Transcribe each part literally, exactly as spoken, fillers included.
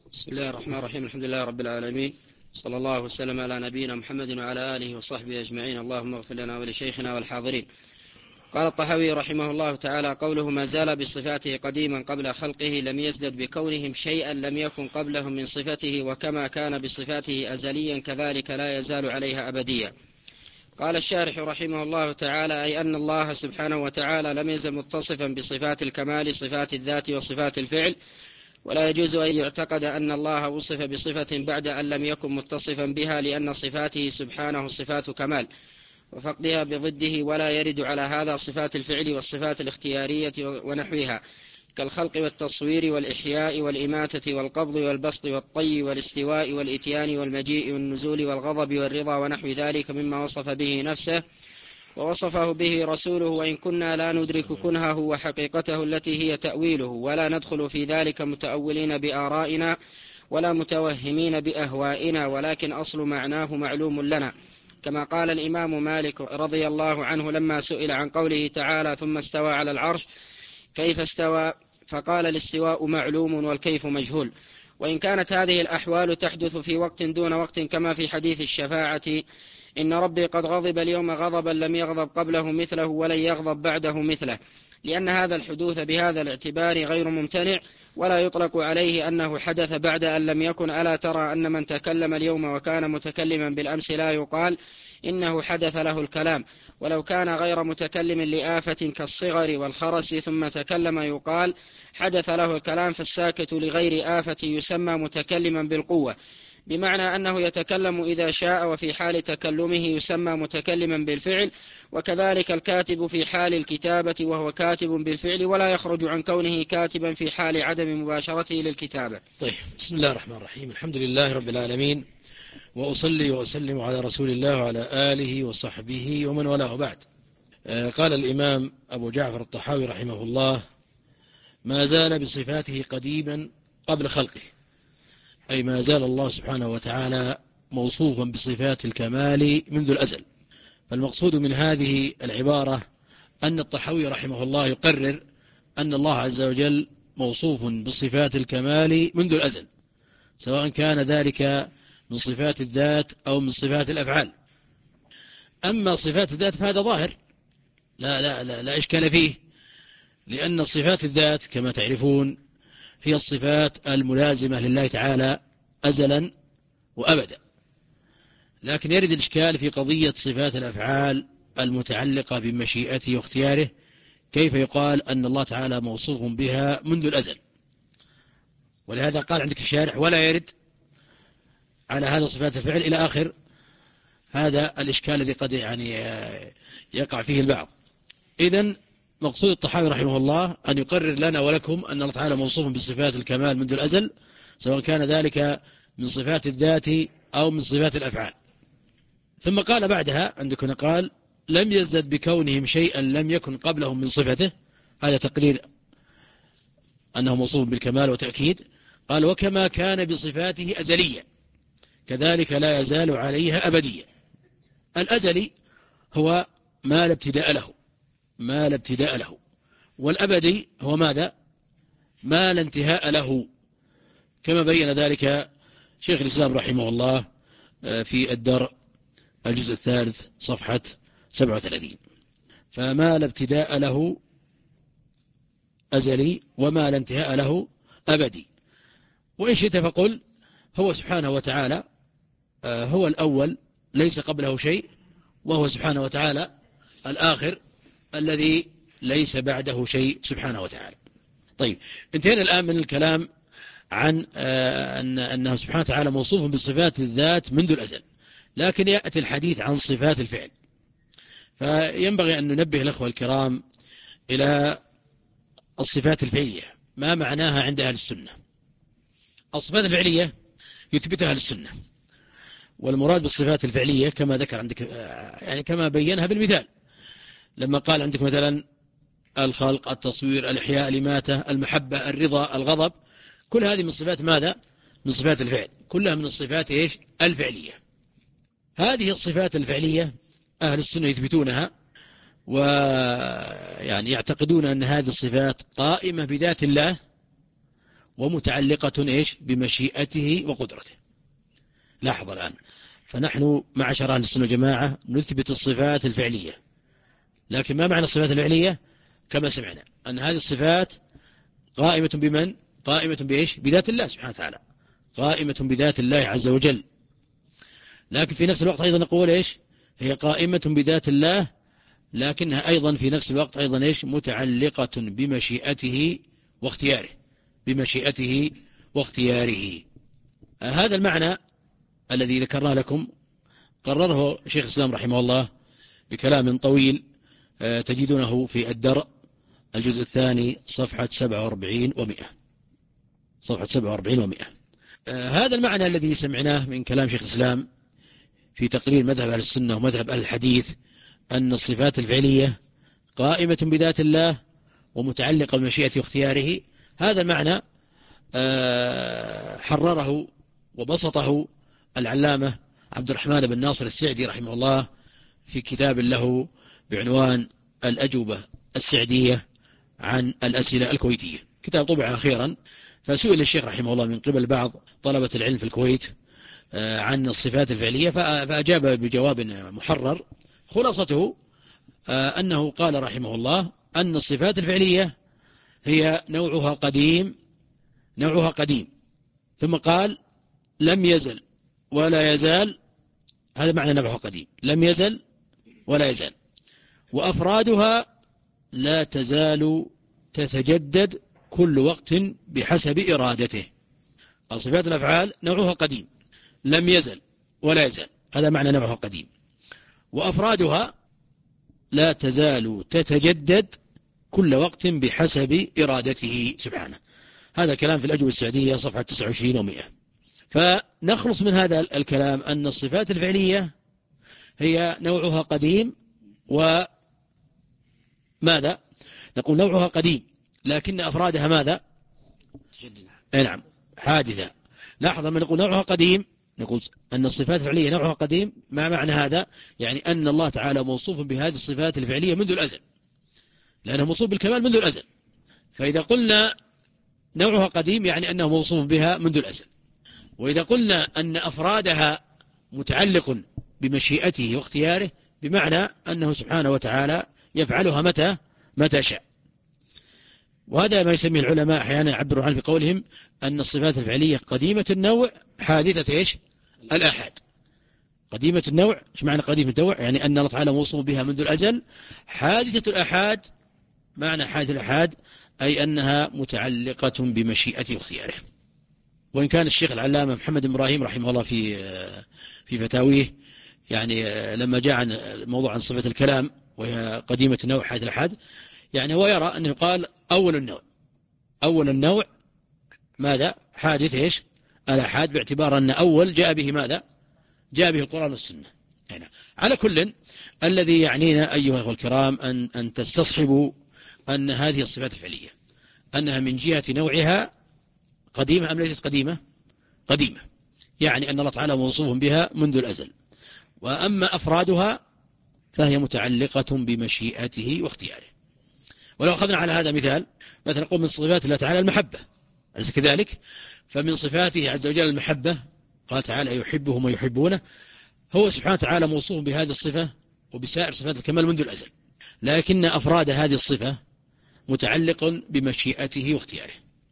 بسم الله الرحمن الرحيم. الحمد لله رب العالمين، صلى الله وسلم على نبينا محمد وعلى آله وصحبه أجمعين. اللهم اغفر لنا ولشيخنا والحاضرين. قال الطحاوي رحمه الله تعالى: قوله ما زال بصفاته قديما قبل خلقه لم يزدد بكونهم شيئا لم يكن قبلهم من صفته، وكما كان بصفاته أزليا كذلك لا يزال عليها أبديا. قال الشارح رحمه الله تعالى: أي أن الله سبحانه وتعالى لم يزل متصفا بصفات الكمال، صفات الذات وصفات الفعل، ولا يجوز أن يعتقد أن الله وصف بصفة بعد أن لم يكن متصفا بها، لأن صفاته سبحانه صفات كمال وفقدها بضده، ولا يرد على هذا صفات الفعل والصفات الاختيارية ونحوها كالخلق والتصوير والإحياء والإماتة والقبض والبسط والطي والاستواء والإتيان والمجيء والنزول والغضب والرضا ونحو ذلك مما وصف به نفسه ووصفه به رسوله، وإن كنا لا ندرك كنهه وحقيقته التي هي تأويله، ولا ندخل في ذلك متأولين بآرائنا ولا متوهمين بأهوائنا، ولكن أصل معناه معلوم لنا، كما قال الإمام مالك رضي الله عنه لما سئل عن قوله تعالى: ثم استوى على العرش كيف استوى؟ فقال: الاستواء معلوم والكيف مجهول. وإن كانت هذه الأحوال تحدث في وقت دون وقت، كما في حديث الشفاعة: إن ربي قد غضب اليوم غضبا لم يغضب قبله مثله ولن يغضب بعده مثله، لأن هذا الحدوث بهذا الاعتبار غير ممتنع، ولا يطلق عليه أنه حدث بعد أن لم يكن. ألا ترى أن من تكلم اليوم وكان متكلما بالأمس لا يقال إنه حدث له الكلام، ولو كان غير متكلم لآفة كالصغر والخرس ثم تكلم يقال حدث له الكلام، فالساكت لغير آفة يسمى متكلما بالقوة، بمعنى أنه يتكلم إذا شاء، وفي حال تكلمه يسمى متكلما بالفعل، وكذلك الكاتب في حال الكتابة وهو كاتب بالفعل، ولا يخرج عن كونه كاتبا في حال عدم مباشرته للكتابة. طيب، بسم الله الرحمن الرحيم. الحمد لله رب العالمين، وأصلي وأسلم على رسول الله وعلى آله وصحبه ومن والاه، بعد. قال الإمام أبو جعفر الطحاوي رحمه الله: ما زال بصفاته قديما قبل خلقه، أي ما زال الله سبحانه وتعالى موصوفا بصفات الكمال منذ الأزل. فالمقصود من هذه العبارة أن الطحاوي رحمه الله يقرر أن الله عز وجل موصوف بصفات الكمال منذ الأزل، سواء كان ذلك من صفات الذات أو من صفات الأفعال. أما صفات الذات فهذا ظاهر، لا, لا, لا, لا إشكال فيه، لأن صفات الذات كما تعرفون هي الصفات الملازمة لله تعالى أزلا وأبدا. لكن يرد الإشكال في قضية صفات الأفعال المتعلقة بمشيئته واختياره، كيف يقال أن الله تعالى موصوف بها منذ الأزل؟ ولهذا قال عندك الشارح: ولا يرد على هذا صفات الفعل إلى آخر هذا الإشكال الذي قد يعني يقع فيه البعض. إذن مقصود الطحاوي رحمه الله أن يقرر لنا ولكم أن الله تعالى موصوف بصفات الكمال منذ الأزل، سواء كان ذلك من صفات الذات أو من صفات الأفعال. ثم قال بعدها عندكم قال: لم يزدد بكونهم شيئا لم يكن قبلهم من صفته، هذا تقرير أنه موصوف بالكمال وتأكيد. قال: وكما كان بصفاته أزليا كذلك لا يزال عليها أبديا. الأزلي هو ما لا ابتداء له، ما لا ابتداء له، والأبدي هو ماذا؟ ما لا انتهاء له، كما بين ذلك شيخ الإسلام رحمه الله في الدرء الجزء الثالث صفحة سبعة وثلاثين. فما لا ابتداء له أزلي، وما لا انتهاء له أبدي. وإن شئت فقل هو سبحانه وتعالى هو الأول ليس قبله شيء، وهو سبحانه وتعالى الآخر الذي ليس بعده شيء سبحانه وتعالى. طيب، انتهينا الآن من الكلام عن أن أنه سبحانه وتعالى موصوف بصفات الذات منذ الأزل، لكن يأتي الحديث عن صفات الفعل. فينبغي أن ننبه الأخوة الكرام إلى الصفات الفعلية، ما معناها عند أهل السنة. الصفات الفعلية يثبتها أهل السنة، والمراد بالصفات الفعلية كما ذكر عندك، يعني كما بينها بالمثال، لما قال عندك مثلا الخلق، التصوير، الإحياء، الإماتة، المحبة، الرضا، الغضب، كل هذه من صفات ماذا؟ من صفات الفعل، كلها من الصفات إيش؟ الفعلية. هذه الصفات الفعلية أهل السنة يثبتونها، ويعني يعتقدون أن هذه الصفات قائمة بذات الله ومتعلقة إيش بمشيئته وقدرته. لاحظ الآن، فنحن معشر أهل السنة والجماعة نثبت الصفات الفعلية، لكن ما معنى الصفات الفعلية؟ كما سمعنا أن هذه الصفات قائمة بمن؟ قائمة بإيش؟ بذات الله سبحانه وتعالى، قائمة بذات الله عز وجل. لكن في نفس الوقت أيضا نقول إيش؟ هي قائمة بذات الله، لكنها أيضا في نفس الوقت أيضا إيش؟ متعلقة بمشيئته واختياره، بمشيئته واختياره. هذا المعنى الذي ذكرنا لكم قرره شيخ الإسلام رحمه الله بكلام طويل تجدونه في الدرء الجزء الثاني صفحة سبعة وأربعين ومئة، صفحة سبعة وأربعين ومئة. هذا المعنى الذي سمعناه من كلام شيخ الإسلام في تقرير مذهب أهل السنة ومذهب أهل الحديث أن الصفات الفعلية قائمة بذات الله ومتعلقة بمشيئته واختياره، هذا المعنى حرره وبسطه العلامة عبد الرحمن بن ناصر السعدي رحمه الله في كتاب له بعنوان الأجوبة السعدية عن الأسئلة الكويتية، كتاب طبع أخيرا. فسئل الشيخ رحمه الله من قبل بعض طلبة العلم في الكويت عن الصفات الفعلية، فأجاب بجواب محرر، خلاصته أنه قال رحمه الله أن الصفات الفعلية هي نوعها قديم، نوعها قديم، ثم قال لم يزل ولا يزال، هذا معنى نوعها قديم، لم يزل ولا يزال، وأفرادها لا تزال تتجدد كل وقت بحسب إرادته. قال صفات الأفعال نوعها قديم، لم يزل ولا يزال، هذا معنى نوعها قديم، وأفرادها لا تزال تتجدد كل وقت بحسب إرادته سبحانه. هذا كلام في الأجوبة السعدية صفحة تسعة وعشرين ومئة. فنخلص من هذا الكلام أن الصفات الفعلية هي نوعها قديم، وماذا نقول؟ نوعها قديم لكن أفرادها ماذا؟ أي نعم، حادثة. لاحظ لما نقول نوعها قديم نقول أن الصفات الفعلية نوعها قديم، ما معنى هذا؟ يعني أن الله تعالى موصوف بهذه الصفات الفعلية منذ الأزل، لأنه موصوف بالكمال منذ الأزل. فإذا قلنا نوعها قديم يعني أنه موصوف بها منذ الأزل. وإذا قلنا أن أفرادها متعلق بمشيئته واختياره، بمعنى أنه سبحانه وتعالى يفعلها متى متى شاء. وهذا ما يسميه العلماء أحيانا يعبروا عنه بقولهم أن الصفات الفعلية قديمة النوع حادثة إيش؟ الآحاد. قديمة النوع، إيش معنى قديمة النوع؟ يعني أن الله تعالى موصوف بها منذ الأزل. حادثة الآحاد، معنى حادثة الآحاد أي أنها متعلقة بمشيئته واختياره. وإن كان الشيخ العلامة محمد بن إبراهيم رحمه الله في في فتاويه يعني لما جاء عن الموضوع عن صفة الكلام وهي قديمة النوع حادث الآحاد، يعني هو يرى أنه قال أول النوع، أول النوع ماذا؟ حادث إيش؟ الآحاد، باعتبار أن أول جاء به ماذا؟ جاء به القرآن والسنة. يعني على كل، الذي يعنينا أيها الأخوة الكرام أن أن تستصحبوا أن هذه الصفات الفعلية أنها من جهة نوعها قديمة أم ليست قديمة؟ قديمة، يعني أن الله تعالى موصوف بها منذ الأزل. وأما أفرادها فهي متعلقة بمشيئته واختياره. ولو أخذنا على هذا مثال، مثلا نقول من صفات الله تعالى المحبة، أليس كذلك؟ فمن صفاته عز وجل المحبة، قال تعالى يحبهم ويحبونه، هو سبحانه وتعالى موصوف بهذه الصفة وبسائر صفات الكمال منذ الأزل، لكن أفراد هذه الصفة متعلق بمشيئته واختياره.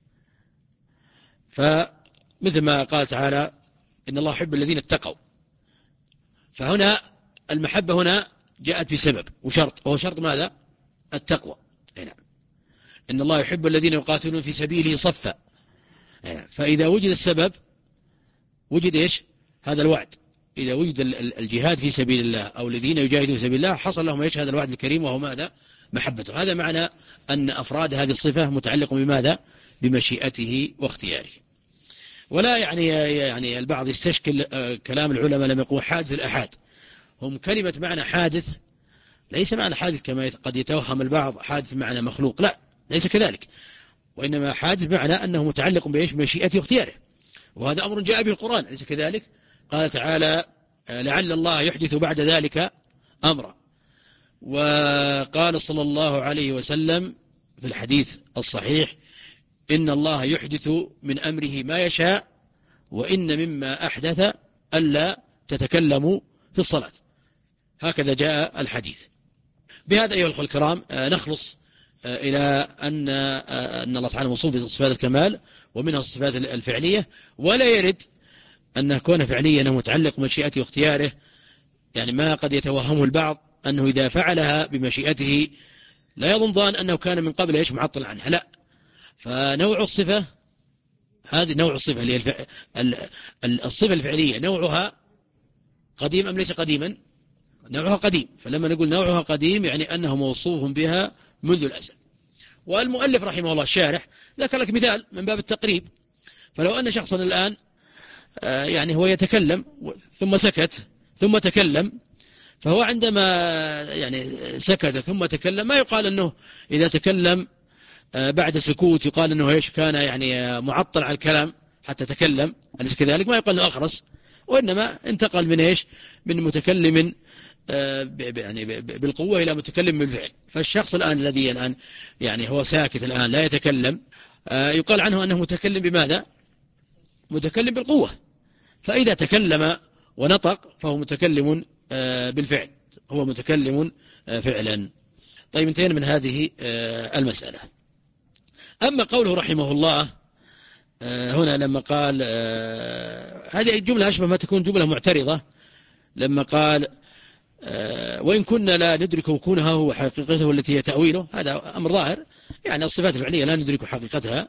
فمثل ما قال تعالى إن الله يحب الذين اتقوا، فهنا المحبة هنا جاءت بسبب وشرط، وهو شرط ماذا؟ التقوى. هنا إن الله يحب الذين يقاتلون في سبيله صفا، فإذا وجد السبب وجد إيش؟ هذا الوعد. إذا وجد الجهاد في سبيل الله أو الذين يجاهدون في سبيل الله حصل لهم إيش؟ هذا الوعد الكريم، وهو ماذا؟ محبته. هذا معنى أن أفراد هذه الصفة متعلق بماذا؟ بمشيئته واختياره. ولا يعني يعني البعض يستشكل كلام العلماء لما يقول حادث الآحاد، هم كلمة معنى حادث ليس معنى حادث كما قد يتوهم البعض حادث معنى مخلوق، لا، ليس كذلك، وإنما حادث بمعنى أنه متعلق بإيش؟ بمشيئته واختياره، وهذا أمر جاء به القرآن، ليس كذلك؟ قال تعالى لعل الله يحدث بعد ذلك أمرا. وقال صلى الله عليه وسلم في الحديث الصحيح إن الله يحدث من أمره ما يشاء، وإن مما أحدث ألا تتكلموا في الصلاة. هكذا جاء الحديث. بهذا أيها الأخوة الكرام نخلص إلى أن أن الله تعالى موصوف بصفات الكمال، ومنها الصفات الفعلية، ولا يرد أن كون فعليا أنه متعلق بمشيئته واختياره، يعني ما قد يتوهمه البعض أنه إذا فعلها بمشيئته لا يظن ظان أنه كان من قبل إيش معطل عنها، لا. فنوع الصفة هذه نوع الصفة اللي الف... الصفة الفعلية نوعها قديم أم ليس قديما؟ نوعها قديم. فلما نقول نوعها قديم يعني أنه موصوف بها منذ الأزل. والمؤلف رحمه الله الشارح ذكر لك مثال من باب التقريب. فلو أن شخصا الآن يعني هو يتكلم ثم سكت ثم تكلم، فهو عندما يعني سكت ثم تكلم ما يقال أنه إذا تكلم بعد سكوت يقال أنه إيش كان يعني معطل على الكلام حتى تكلم، أليس كذلك؟ ما يقال أنه أخرس، وإنما انتقل من إيش من متكلم يعني بالقوة إلى متكلم بالفعل. فالشخص الآن الذي الآن يعني هو ساكت الآن لا يتكلم يقال عنه أنه متكلم بماذا؟ متكلم بالقوة. فإذا تكلم ونطق فهو متكلم بالفعل، هو متكلم فعلا. طيب انتهينا من هذه المسألة. أما قوله رحمه الله هنا لما قال هذه الجملة أشبه ما تكون جملة معترضة، لما قال وإن كنا لا ندرك كونها هو حقيقته التي هي تأويله، هذا أمر ظاهر، يعني الصفات الفعلية لا ندرك حقيقتها.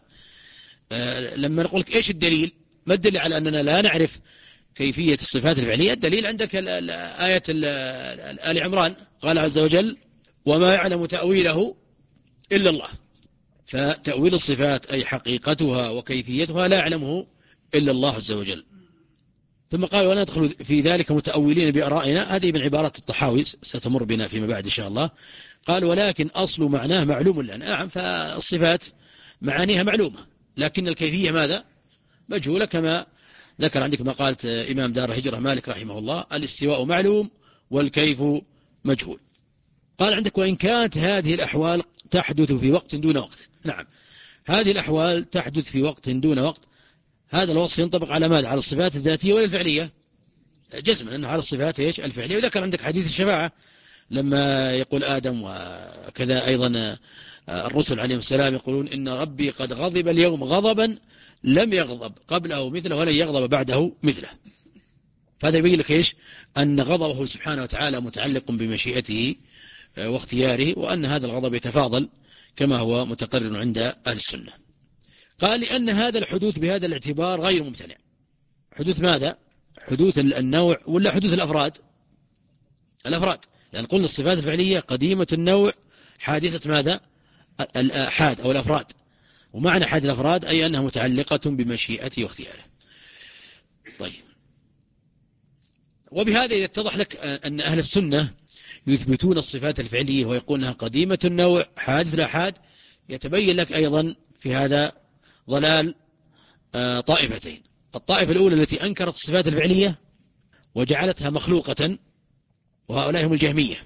لما نقول لك إيش الدليل؟ ما الدليل على أننا لا نعرف كيفية الصفات الفعلية؟ الدليل عندك آية آل عمران، قال عز وجل وما يعلم تأويله إلا الله. فتأويل الصفات أي حقيقتها وكيفيتها لا يعلمه إلا الله عز وجل. ثم قال ولا ندخل في ذلك متأولين بآرائنا، هذه من عبارات الطحاوي ستمر بنا فيما بعد إن شاء الله. قال ولكن أصل معناه معلوم لنا. نعم، فالصفات معانيها معلومة، لكن الكيفية ماذا؟ مجهولة، كما ذكر عندك ما قالت إمام دار الهجرة مالك رحمه الله الاستواء معلوم والكيف مجهول. قال عندك وإن كانت هذه الأحوال تحدث في وقت دون وقت. نعم، هذه الأحوال تحدث في وقت دون وقت. هذا الوصف ينطبق على ماذا؟ على الصفات الذاتية ولا الفعلية؟ جزما أنه على الصفات إيش؟ الفعلية. وذكر عندك حديث الشفاعة لما يقول آدم، وكذا أيضا الرسل عليهم السلام يقولون إن ربي قد غضب اليوم غضبا لم يغضب قبله مثله ولن يغضب بعده مثله. فهذا يبين لك إيش؟ أن غضبه سبحانه وتعالى متعلق بمشيئته واختياره، وأن هذا الغضب يتفاضل كما هو متقرر عند أهل السنة. قال لأن هذا الحدوث بهذا الاعتبار غير ممتنع. حدوث ماذا؟ حدوث النوع ولا حدوث الأفراد؟ الأفراد، لأن قلنا الصفات الفعلية قديمة النوع حادثة ماذا؟ الآحاد أو الأفراد. ومعنى حادث الأفراد أي أنها متعلقة بمشيئته واختياره. طيب، وبهذا يتضح لك أن أهل السنة يثبتون الصفات الفعلية ويقولون أنها قديمة النوع حادث الآحاد. يتبين لك أيضا في هذا ضلال طائفتين. الطائفة الأولى التي أنكرت الصفات الفعلية وجعلتها مخلوقة، وهؤلاء هم الجهمية،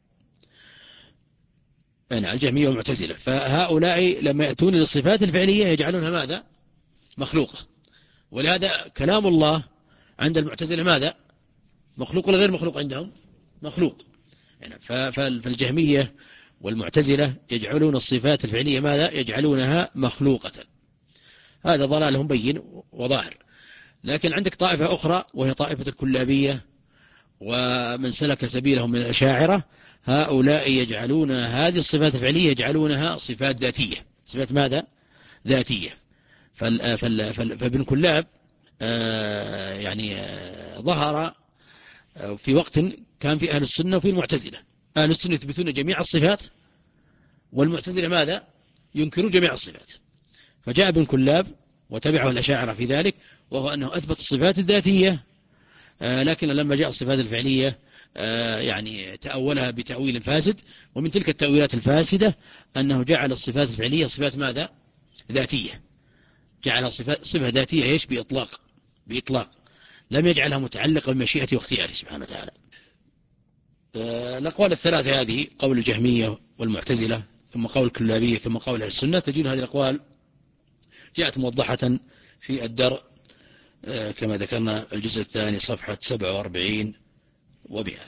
يعني الجهمية والمعتزلة. فهؤلاء لما يأتون للصفات الفعلية يجعلونها ماذا؟ مخلوقة. ولهذا كلام الله عند المعتزلة ماذا؟ مخلوق ولا غير مخلوق عندهم؟ مخلوق. يعني فالجهمية والمعتزلة يجعلون الصفات الفعلية ماذا؟ يجعلونها مخلوقة. هذا ضلالهم بين وظاهر. لكن عندك طائفة أخرى وهي طائفة الكلابية ومن سلك سبيلهم من الأشاعرة، هؤلاء يجعلون هذه الصفات الفعلية يجعلونها صفات ذاتية. صفات ماذا؟ ذاتية. فابن كلاب يعني ظهر في وقت كان في أهل السنة وفي المعتزلة. أهل السنة يثبتون جميع الصفات، والمعتزلة ماذا؟ ينكرون جميع الصفات. فجاء ابن كلاب وتبعه الأشاعرة في ذلك، وهو أنه أثبت الصفات الذاتية، لكن لما جاء الصفات الفعلية يعني تأولها بتأويل فاسد. ومن تلك التأويلات الفاسدة أنه جعل الصفات الفعلية صفات ماذا؟ ذاتية. جعل صفة ذاتية إيش؟ بإطلاق بإطلاق لم يجعلها متعلقة بمشيئته واختياره سبحانه وتعالى. الأقوال الثلاثة هذه، قول الجهمية والمعتزلة ثم قول الكلابية ثم قول أهل السنة، تجد هذه الأقوال جاءت موضحة في الدرء كما ذكرنا الجزء الثاني صفحة سبعة وأربعين ومئة.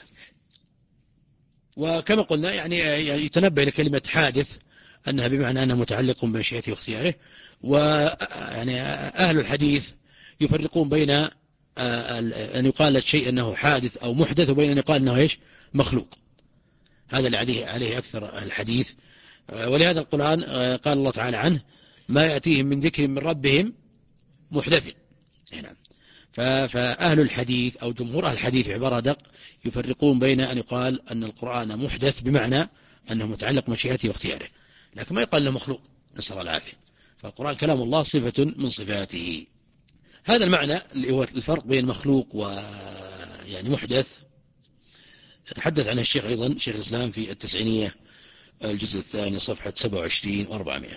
وكما قلنا يعني يتنبه لكلمة حادث أنها بمعنى أنها متعلق بمشيئته واختياره. ويعني أهل الحديث يفرقون بين أن يقال الشيء أنه حادث أو محدث وبين أن يقال أنه إيش مخلوق. هذا اللي عليه عليه أكثر الحديث. ولهذا القرآن قال الله تعالى عنه ما يأتيهم من ذكر من ربهم محدث. نعم. فأهل الحديث أو جمهور أهل الحديث بعبارة دق يفرقون بين أن يقال أن القرآن محدث بمعنى أنه متعلق مشيئته واختياره، لكن ما يقال له مخلوق، نسأل الله العافية. فالقرآن كلام الله صفة من صفاته. هذا المعنى اللي هو الفرق بين مخلوق ويعني محدث يتحدث عنه الشيخ أيضا شيخ الإسلام في التسعينية الجزء الثاني صفحة سبعة وعشرين وأربعمائة.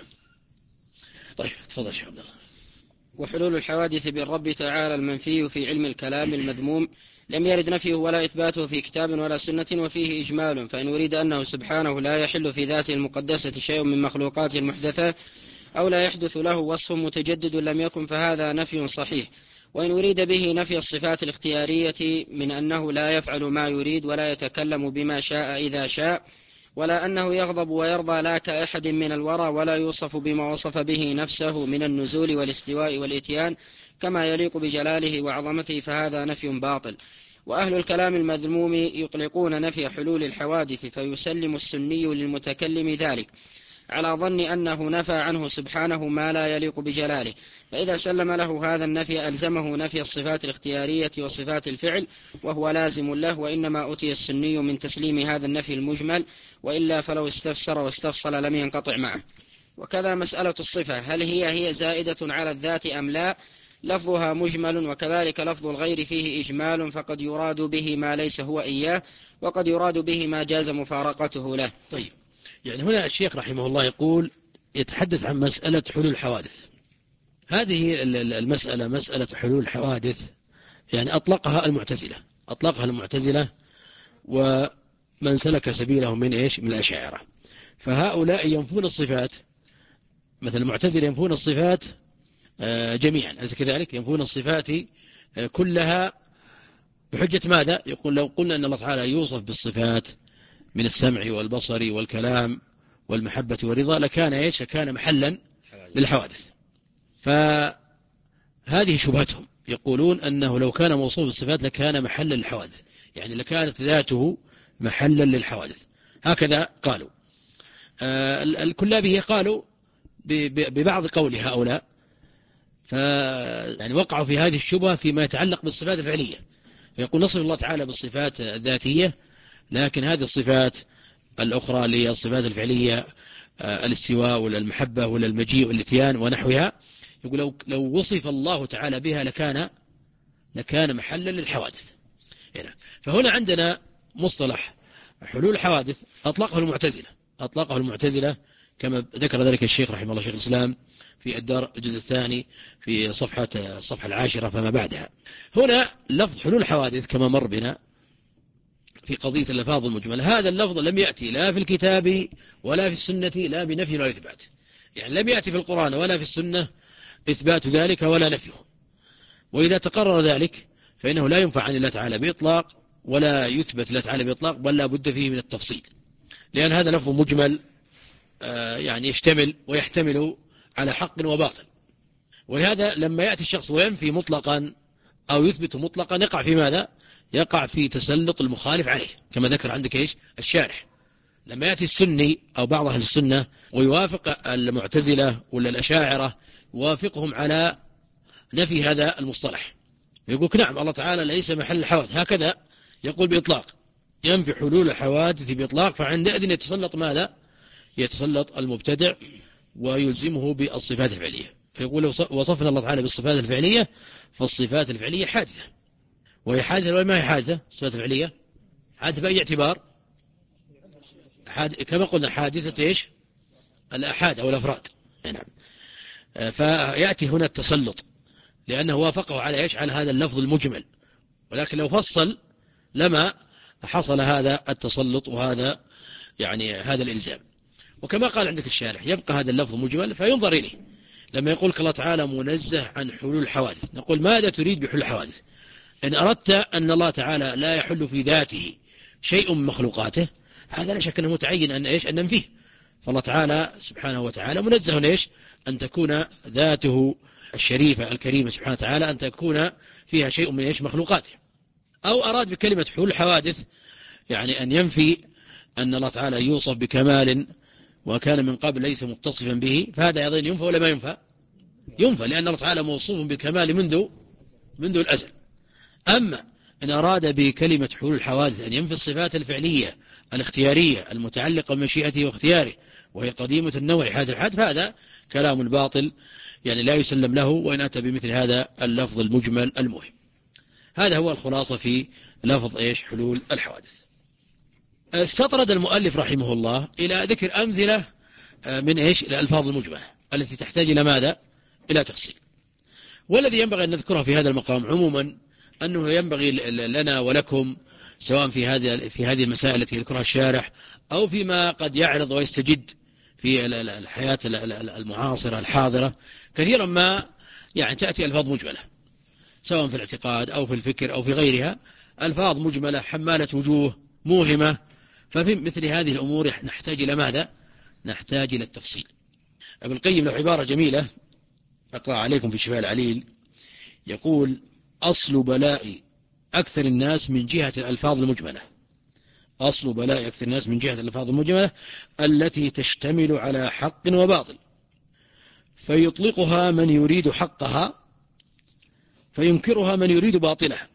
طيب تفضل شيخ عبد الله. وحلول الحوادث بالرب تعالى المنفي في علم الكلام المذموم لم يرد نفيه ولا إثباته في كتاب ولا سنة، وفيه إجمال. فإن أريد أنه سبحانه لا يحل في ذاته المقدسة شيء من مخلوقاته المحدثة أو لا يحدث له وصف متجدد لم يكن، فهذا نفي صحيح. وإن أريد به نفي الصفات الاختيارية من أنه لا يفعل ما يريد ولا يتكلم بما شاء إذا شاء، ولا أنه يغضب ويرضى لا كأحد من الورى، ولا يوصف بما وصف به نفسه من النزول والاستواء والإتيان كما يليق بجلاله وعظمته، فهذا نفي باطل. وأهل الكلام المذموم يطلقون نفي حلول الحوادث، فيسلم السني للمتكلم ذلك على ظن أنه نفى عنه سبحانه ما لا يليق بجلاله، فإذا سلم له هذا النفي ألزمه نفي الصفات الاختيارية وصفات الفعل، وهو لازم له. وإنما أتي السني من تسليم هذا النفي المجمل، وإلا فلو استفسر واستفصل لم ينقطع معه. وكذا مسألة الصفة هل هي هي زائدة على الذات أم لا، لفظها مجمل، وكذلك لفظ الغير فيه إجمال، فقد يراد به ما ليس هو إياه، وقد يراد به ما جاز مفارقته له. طيب يعني هنا الشيخ رحمه الله يقول يتحدث عن مسألة حلول الحوادث. هذه المسألة مسألة حلول الحوادث يعني أطلقها المعتزلة أطلقها المعتزلة ومن سلك سبيله من إيش من الأشاعرة. فهؤلاء ينفون الصفات، مثل المعتزلة ينفون الصفات جميعا، أليس كذلك؟ ينفون الصفات كلها بحجة ماذا؟ يقول لو قلنا أن الله تعالى يوصف بالصفات من السمع والبصر والكلام والمحبة والرضا لكان إيش؟ كان محلا للحوادث. فهذه شبهتهم، يقولون أنه لو كان موصوف بالصفات لكان محلا للحوادث، يعني لكانت ذاته محلا للحوادث. هكذا قالوا. الكلابية قالوا ببعض قول هؤلاء، يعني وقعوا في هذه الشبهة فيما يتعلق بالصفات الفعلية، فيقول نصف الله تعالى بالصفات الذاتية، لكن هذه الصفات الأخرى اللي هي الصفات الفعلية الاستواء ولا المحبة ولا المجيء والاتيان ونحوها، يقول لو, لو وصف الله تعالى بها لكان لكان محلا للحوادث. هنا فهنا عندنا مصطلح حلول الحوادث أطلقه المعتزلة أطلقه المعتزلة كما ذكر ذلك الشيخ رحمه الله شيخ الإسلام في الدار الجزء الثاني في صفحة الصفحة العاشرة فما بعدها. هنا لفظ حلول الحوادث كما مر بنا في قضية اللفاظ المجملة، هذا اللفظ لم يأتي لا في الكتاب ولا في السنة لا بنفي ولا إثبات، يعني لم يأتي في القرآن ولا في السنة إثبات ذلك ولا نفيه. وإذا تقرر ذلك فإنه لا ينفع عن الله تعالى بإطلاق ولا يثبت الله تعالى بإطلاق، بل لا بد فيه من التفصيل، لأن هذا لفظ مجمل يعني يشتمل ويحتمل على حق وباطل. ولهذا لما يأتي الشخص وينفي مطلقا أو يثبت مطلقا يقع في ماذا؟ يقع في تسلط المخالف عليه، كما ذكر عندك إيش الشارح. لما يأتي السني أو بعض أهل السنة ويوافق المعتزلة ولا الأشاعرة يوافقهم على نفي هذا المصطلح، يقول نعم الله تعالى ليس محل الحوادث، هكذا يقول بإطلاق، ينفي حلول الحوادث بإطلاق، فعندئذ يتسلط ماذا؟ يتسلط المبتدع ويلزمه بالصفات الفعلية، فيقول وصفنا الله تعالى بالصفات الفعلية فالصفات الفعلية حادثة، وهي حادثة ولا ما هي حادثة؟ الصفات الفعلية حادثة بأي اعتبار؟ كما قلنا حادثة إيش؟ الأحاد أو الأفراد. نعم. فيأتي هنا التسلط لأنه وافقه على إيش؟ على هذا اللفظ المجمل، ولكن لو فصل لما حصل هذا التسلط وهذا يعني هذا الإلزام. وكما قال عندك الشارح يبقى هذا اللفظ مجمل فينظر إليه، لما يقول الله تعالى منزه عن حلول الحوادث، نقول ماذا تريد بحلول الحوادث؟ إن أردت أن الله تعالى لا يحل في ذاته شيء من مخلوقاته، هذا لا شك أنه متعين أن إيش أن ننفيه. فالله تعالى سبحانه وتعالى منزه إيش أن تكون ذاته الشريفة الكريمة سبحانه وتعالى أن تكون فيها شيء من إيش مخلوقاته. أو أراد بكلمة حلول الحوادث يعني أن ينفي أن الله تعالى يوصف بكمال وكان من قبل ليس متصفا به، فهذا أيضا ينفى ولا ما ينفى؟ ينفى، لأن الله تعالى موصوف بالكمال منذ منذ الأزل. أما إن أراد بكلمة حلول الحوادث أن ينفي الصفات الفعلية الاختيارية المتعلقة بمشيئته واختياره وهي قديمة النوع حادث الحادث، فهذا كلام باطل يعني لا يسلم له، وإن أتى بمثل هذا اللفظ المجمل المهم. هذا هو الخلاصة في لفظ إيش حلول الحوادث. استطرد المؤلف رحمه الله إلى ذكر أمثلة من إيش الألفاظ المجملة التي تحتاج إلى ماذا؟ إلى تفصيل. والذي ينبغي أن نذكره في هذا المقام عموما أنه ينبغي لنا ولكم سواء في هذه في هذه المسائل التي يذكرها الشارح أو فيما قد يعرض ويستجد في الحياة المعاصرة الحاضرة، كثيرا ما يعني تأتي ألفاظ مجملة سواء في الاعتقاد أو في الفكر أو في غيرها، ألفاظ مجملة حمالة وجوه موهمة. ففي مثل هذه الأمور نحتاج إلى ماذا؟ نحتاج إلى التفصيل. ابن القيم له عبارة جميلة أقرأ عليكم في شفاء العليل، يقول: أصل بلاء أكثر الناس من جهة الألفاظ المجملة، أصل بلاء أكثر الناس من جهة الألفاظ المجملة التي تشتمل على حق وباطل، فيطلقها من يريد حقها فينكرها من يريد باطلها.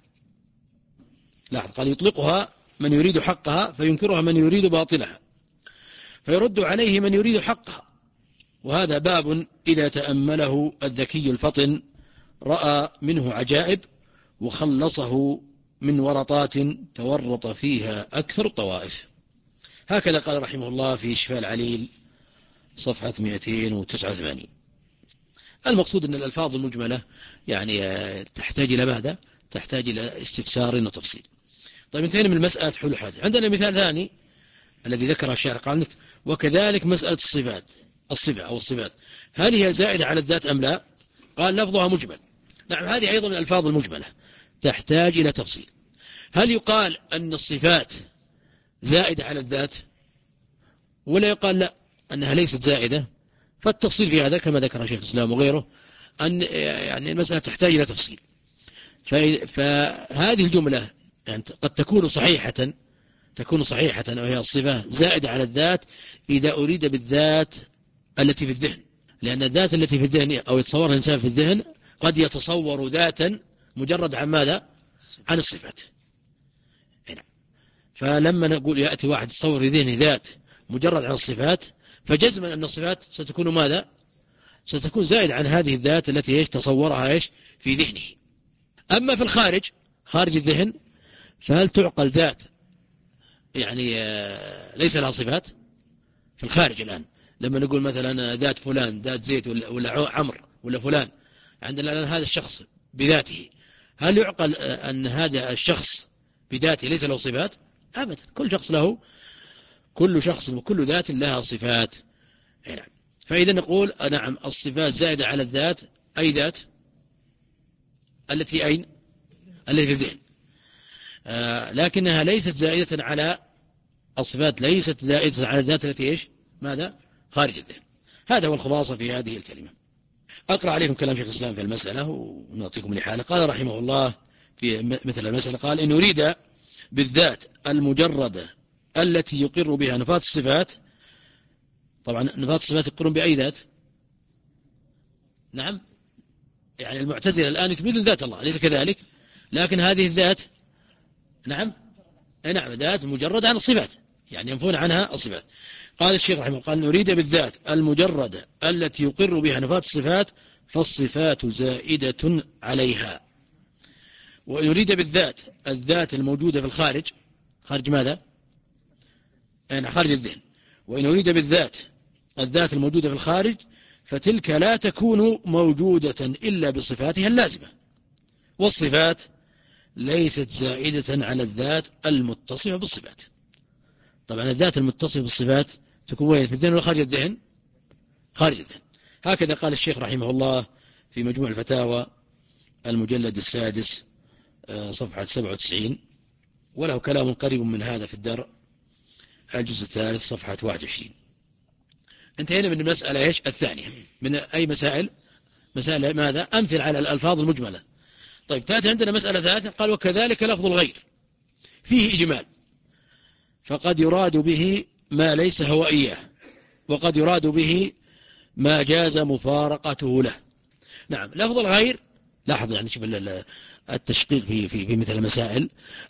لاحظ، قال يطلقها من يريد حقها فينكرها من يريد باطلها، فيرد عليه من يريد حقها. وهذا باب إذا تأمله الذكي الفطن رأى منه عجائب، وخلصه من ورطات تورط فيها أكثر الطوائف. هكذا قال رحمه الله في شفاء العليل صفحة مئتين وتسعة وثمانين. المقصود أن الألفاظ المجملة يعني تحتاج إلى ماذا؟ تحتاج إلى استفسار وتفصيل. طيب انتهينا من مسألة حلول الحوادث. عندنا مثال ثاني الذي ذكره الشاعر، قال: وكذلك مسألة الصفات، الصفة أو الصفات هل هي زائدة على الذات أم لا؟ قال: لفظها مجمل. نعم، هذه أيضا من الألفاظ المجملة تحتاج إلى تفصيل. هل يقال أن الصفات زائدة على الذات، ولا يقال لا أنها ليست زائدة؟ فالتفصيل في هذا كما ذكر شيخ الإسلام وغيره أن يعني المسألة تحتاج إلى تفصيل. فهذه الجملة يعني قد تكون صحيحة تكون صحيحة وهي الصفة زائدة على الذات إذا أريد بالذات التي في الذهن، لأن الذات التي في الذهن أو يتصورها الإنسان في الذهن قد يتصور ذاتا مجرد عن ماذا؟ عن الصفات. فلما نقول يأتي واحد يتصور في ذهنه ذات مجرد عن الصفات، فجزما أن الصفات ستكون ماذا؟ ستكون زائد عن هذه الذات التي ايش تصورها ايش في ذهنه. أما في الخارج، خارج الذهن، فهل تعقل ذات يعني ليس لها صفات؟ في الخارج الآن لما نقول مثلا ذات فلان، ذات زيت ولا, ولا عمر ولا فلان، عندنا الآن هذا الشخص بذاته، هل يعقل أن هذا الشخص بذاته ليس له صفات؟ أبدا، كل شخص له كل شخص وكل ذات لها صفات. نعم. فإذا نقول نعم الصفات زائدة على الذات، أي ذات التي أين؟ التي في الذهن، آه لكنها ليست زائدة على الصفات، ليست زائدة على الذات التي إيش؟ ماذا؟ خارج الذهن. هذا هو الخلاصة في هذه الكلمة. أقرأ عليكم كلام شيخ الإسلام في المسألة ونعطيكم الحالة. قال رحمه الله في مثل المسألة، قال: إن يريد بالذات المجردة التي يقر بها نفاة الصفات. طبعا نفاة الصفات يقرون بأي ذات؟ نعم، يعني المعتزلة الآن يثبتون ذات الله، ليس كذلك؟ لكن هذه الذات نعم نعم ذات مجرد عن الصفات، يعني ينفون عنها الصفات. قال الشيخ رحمه الله: قال: نريد بالذات المجردة التي يقر بها نفاة الصفات فالصفات زائدة عليها. وإن يريد بالذات الذات الموجودة في الخارج، خارج ماذا؟ يعني خارج الذهن. وإن يريد بالذات الذات الموجودة في الخارج فتلك لا تكون موجودة إلا بصفاتها اللازمة، والصفات ليست زائدة على الذات المتصفة بالصفات. طبعا الذات المتصفة بالصفات تكون وين؟ في الذهن ولا خارج الذهن؟ خارج الذهن. هكذا قال الشيخ رحمه الله في مجموع الفتاوى المجلد السادس صفحة سبعة وتسعين، وله كلام قريب من هذا في الدرء الجزء الثالث صفحة واحد وعشرين. انتهينا من المسألة إيش الثانية من أي مسائل؟ مسائل ماذا؟ أمثل على الألفاظ المجملة. طيب تأتي عندنا مسألة ثالثة، قال وكذلك لفظ الغير فيه إجمال، فقد يراد به ما ليس هو إياه، وقد يراد به ما جاز مفارقته له. نعم، لفظ الغير لاحظ يعني شوف التشقيق في في في مثل المسائل،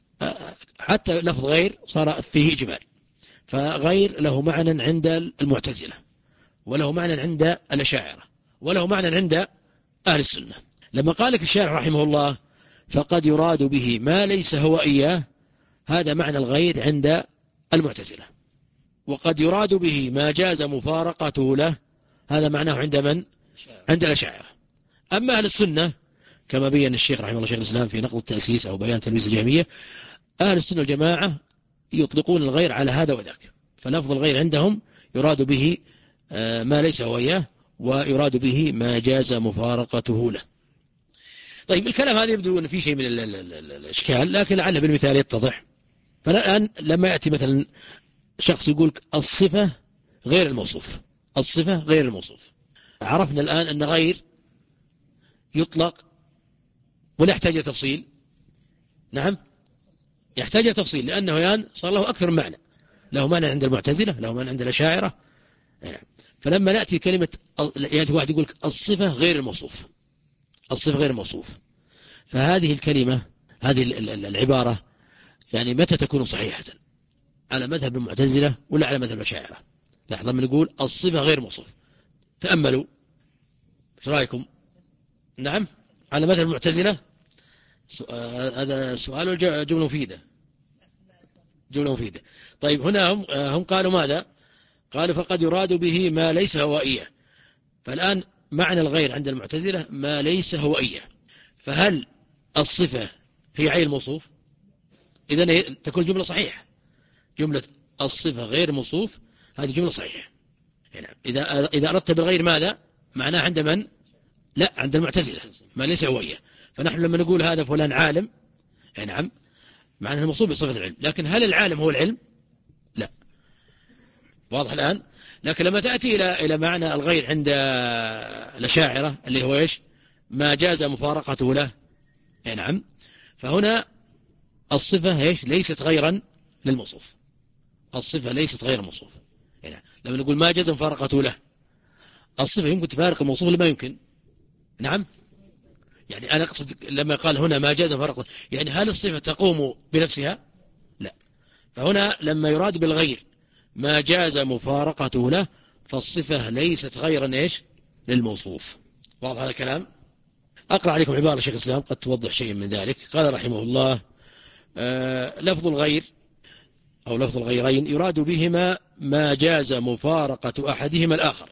حتى لفظ غير صار فيه إجمال، فغير له معنى عند المعتزلة، وله معنى عند الأشاعرة، وله معنى عند أهل السنة. لما قال لك الشارح رحمه الله فقد يراد به ما ليس هو إياه، هذا معنى الغير عند المعتزلة. وقد يراد به ما جاز مفارقته له، هذا معناه عند من؟ عند الأشاعرة. أما أهل السنة كما بين الشيخ رحمه الله شيخ الإسلام في نقض التأسيس أو بيان تلبيس الجهمية، أهل السنة والجماعة يطلقون الغير على هذا وذاك، فلفظ الغير عندهم يراد به ما ليس هو إياه، ويراد به ما جاز مفارقته له. طيب الكلام هذا يبدو أن فيه شيء من الإشكال، لكن لعله بالمثال يتضح. فالآن لما يأتي مثلا شخص يقول الصفة غير الموصوف، الصفة غير الموصوف، عرفنا الآن أن غير يطلق ولا يحتاج إلى تفصيل. نعم يحتاج إلى تفصيل، لأنه يعني صار له أكثر من معنى، له معنى عند المعتزلة، له معنى عند الأشاعرة. فلما نأتي كلمة يأتي واحد يقول الصفة غير الموصوف، الصفة غير الموصوف، فهذه الكلمة هذه العبارة يعني متى تكون صحيحة؟ على مذهب المعتزلة ولا على مذهب الأشاعرة؟ لحظة من نقول الصفة غير موصوف، تأملوا ايش رأيكم؟ نعم على مذهب المعتزلة. هذا سؤال جملة مفيدة، جملة مفيدة. طيب هنا هم, هم قالوا ماذا؟ قالوا فقد يراد به ما ليس هو إياه. فالآن معنى الغير عند المعتزلة ما ليس هو إياه، فهل الصفة هي عين الموصوف؟ إذن تكون جملة صحيحة، جملة الصفة غير موصوف هذه جملة صحيحة. يعني إذا إذا أردت بالغير ماذا؟ معناه عند من؟ لا عند المعتزلة ما ليس هو إياه. فنحن لما نقول هذا فلان عالم، يعني نعم معناه الموصوف بصفة العلم، لكن هل العالم هو العلم؟ لا. واضح الآن؟ لكن لما تأتي إلى إلى معنى الغير عند الأشاعرة اللي هو إيش؟ ما جاز مفارقته له، يعني نعم، فهنا الصفة إيش؟ ليست غيرا للموصوف، الصفة ليست غير الموصوف. يعني لما نقول ما جاز مفارقته له، الصفة يمكن تفارق الموصوف لما يمكن. نعم، يعني أنا أقصد لما قال هنا ما جاز مفارقته، يعني هل الصفة تقوم بنفسها؟ لا. فهنا لما يراد بالغير ما جاز مفارقته له، فالصفة ليست غيرا إيش؟ للموصوف. واضح هذا الكلام؟ أقرأ عليكم عبارة شيخ الإسلام قد توضح شيء من ذلك. قال رحمه الله آه لفظ الغير أو لفظ الغيرين يراد بهما ما جاز مفارقة أحدهما الآخر.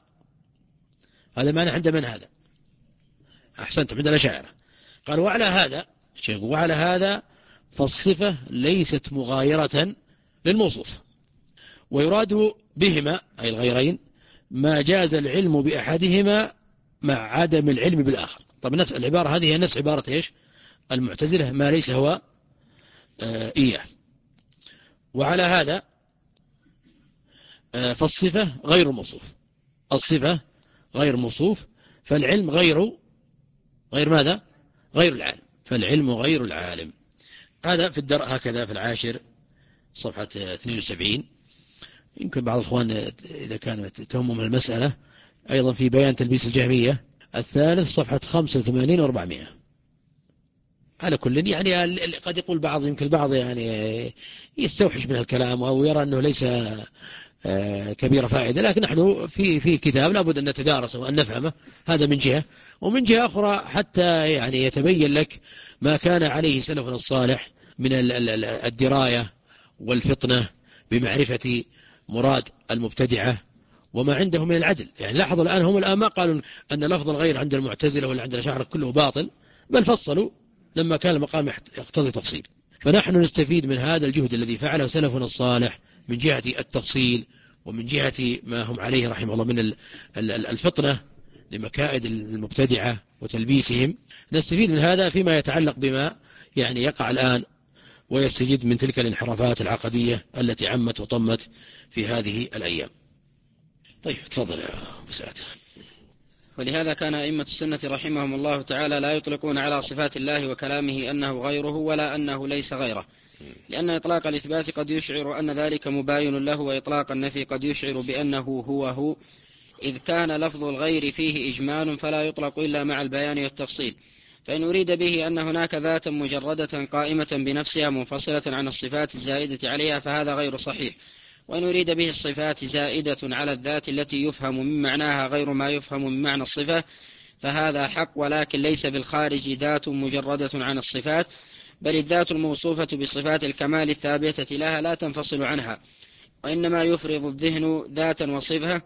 هذا معنى عند من هذا؟ أحسنت، عند الأشاعرة. قال وعلى هذا شيخ وعلى هذا فالصفة ليست مغايرة للموصوف، ويراد بهما أي الغيرين ما جاز العلم بأحدهما مع عدم العلم بالآخر. طب نفس العبارة هذه هي نفس عبارة إيش؟ المعتزلة ما ليس هو آه إياه. وعلى هذا آه فالصفة غير الموصوف، الصفة غير موصوف، فالعلم غير غير ماذا؟ غير العالم، فالعلم غير العالم. هذا في الدرء هكذا في العاشر صفحة اثنين وسبعين. يمكن بعض الأخوان إذا كانت تهمهم المسألة أيضا في بيان تلبيس الجهمية الثالث صفحة خمسة وثمانين وأربعمائة. على كل يعني قد يقول بعض يمكن البعض يعني يستوحش من الكلام أو يرى أنه ليس كبيرة فائدة، لكن نحن في في كتاب لابد أن نتدارسه وأن نفهمه، هذا من جهة. ومن جهة أخرى حتى يعني يتبين لك ما كان عليه سلفنا الصالح من الدراية والفطنة بمعرفة مراد المبتدعة وما عندهم من العدل. يعني لاحظوا الآن هم الآن ما قالوا أن لفظ الغير عند المعتزلة ولا عند الأشاعرة كله باطل، بل فصلوا لما كان المقام يقتضي تفصيل. فنحن نستفيد من هذا الجهد الذي فعله سلفنا الصالح من جهة التفصيل ومن جهة ما هم عليه رحمه الله من الفطنة لمكائد المبتدعة وتلبيسهم. نستفيد من هذا فيما يتعلق بما يعني يقع الآن ويستجد من تلك الانحرافات العقدية التي عمت وطمت في هذه الأيام. طيب تفضل يا أبو سعد. ولهذا كان أئمة السنة رحمهم الله تعالى لا يطلقون على صفات الله وكلامه أنه غيره ولا أنه ليس غيره، لأن إطلاق الإثبات قد يشعر أن ذلك مباين له، وإطلاق النفي قد يشعر بأنه هو هو، إذ كان لفظ الغير فيه إجمال فلا يطلق إلا مع البيان والتفصيل. فإن أريد به أن هناك ذاتا مجردة قائمة بنفسها منفصلة عن الصفات الزائدة عليها فهذا غير صحيح. وإن أريد به الصفات زائدة على الذات التي يفهم من معناها غير ما يفهم من معنى الصفة فهذا حق، ولكن ليس في الخارج ذات مجردة عن الصفات، بل الذات الموصوفة بصفات الكمال الثابتة لها لا تنفصل عنها، وإنما يفرض الذهن ذاتا وصفة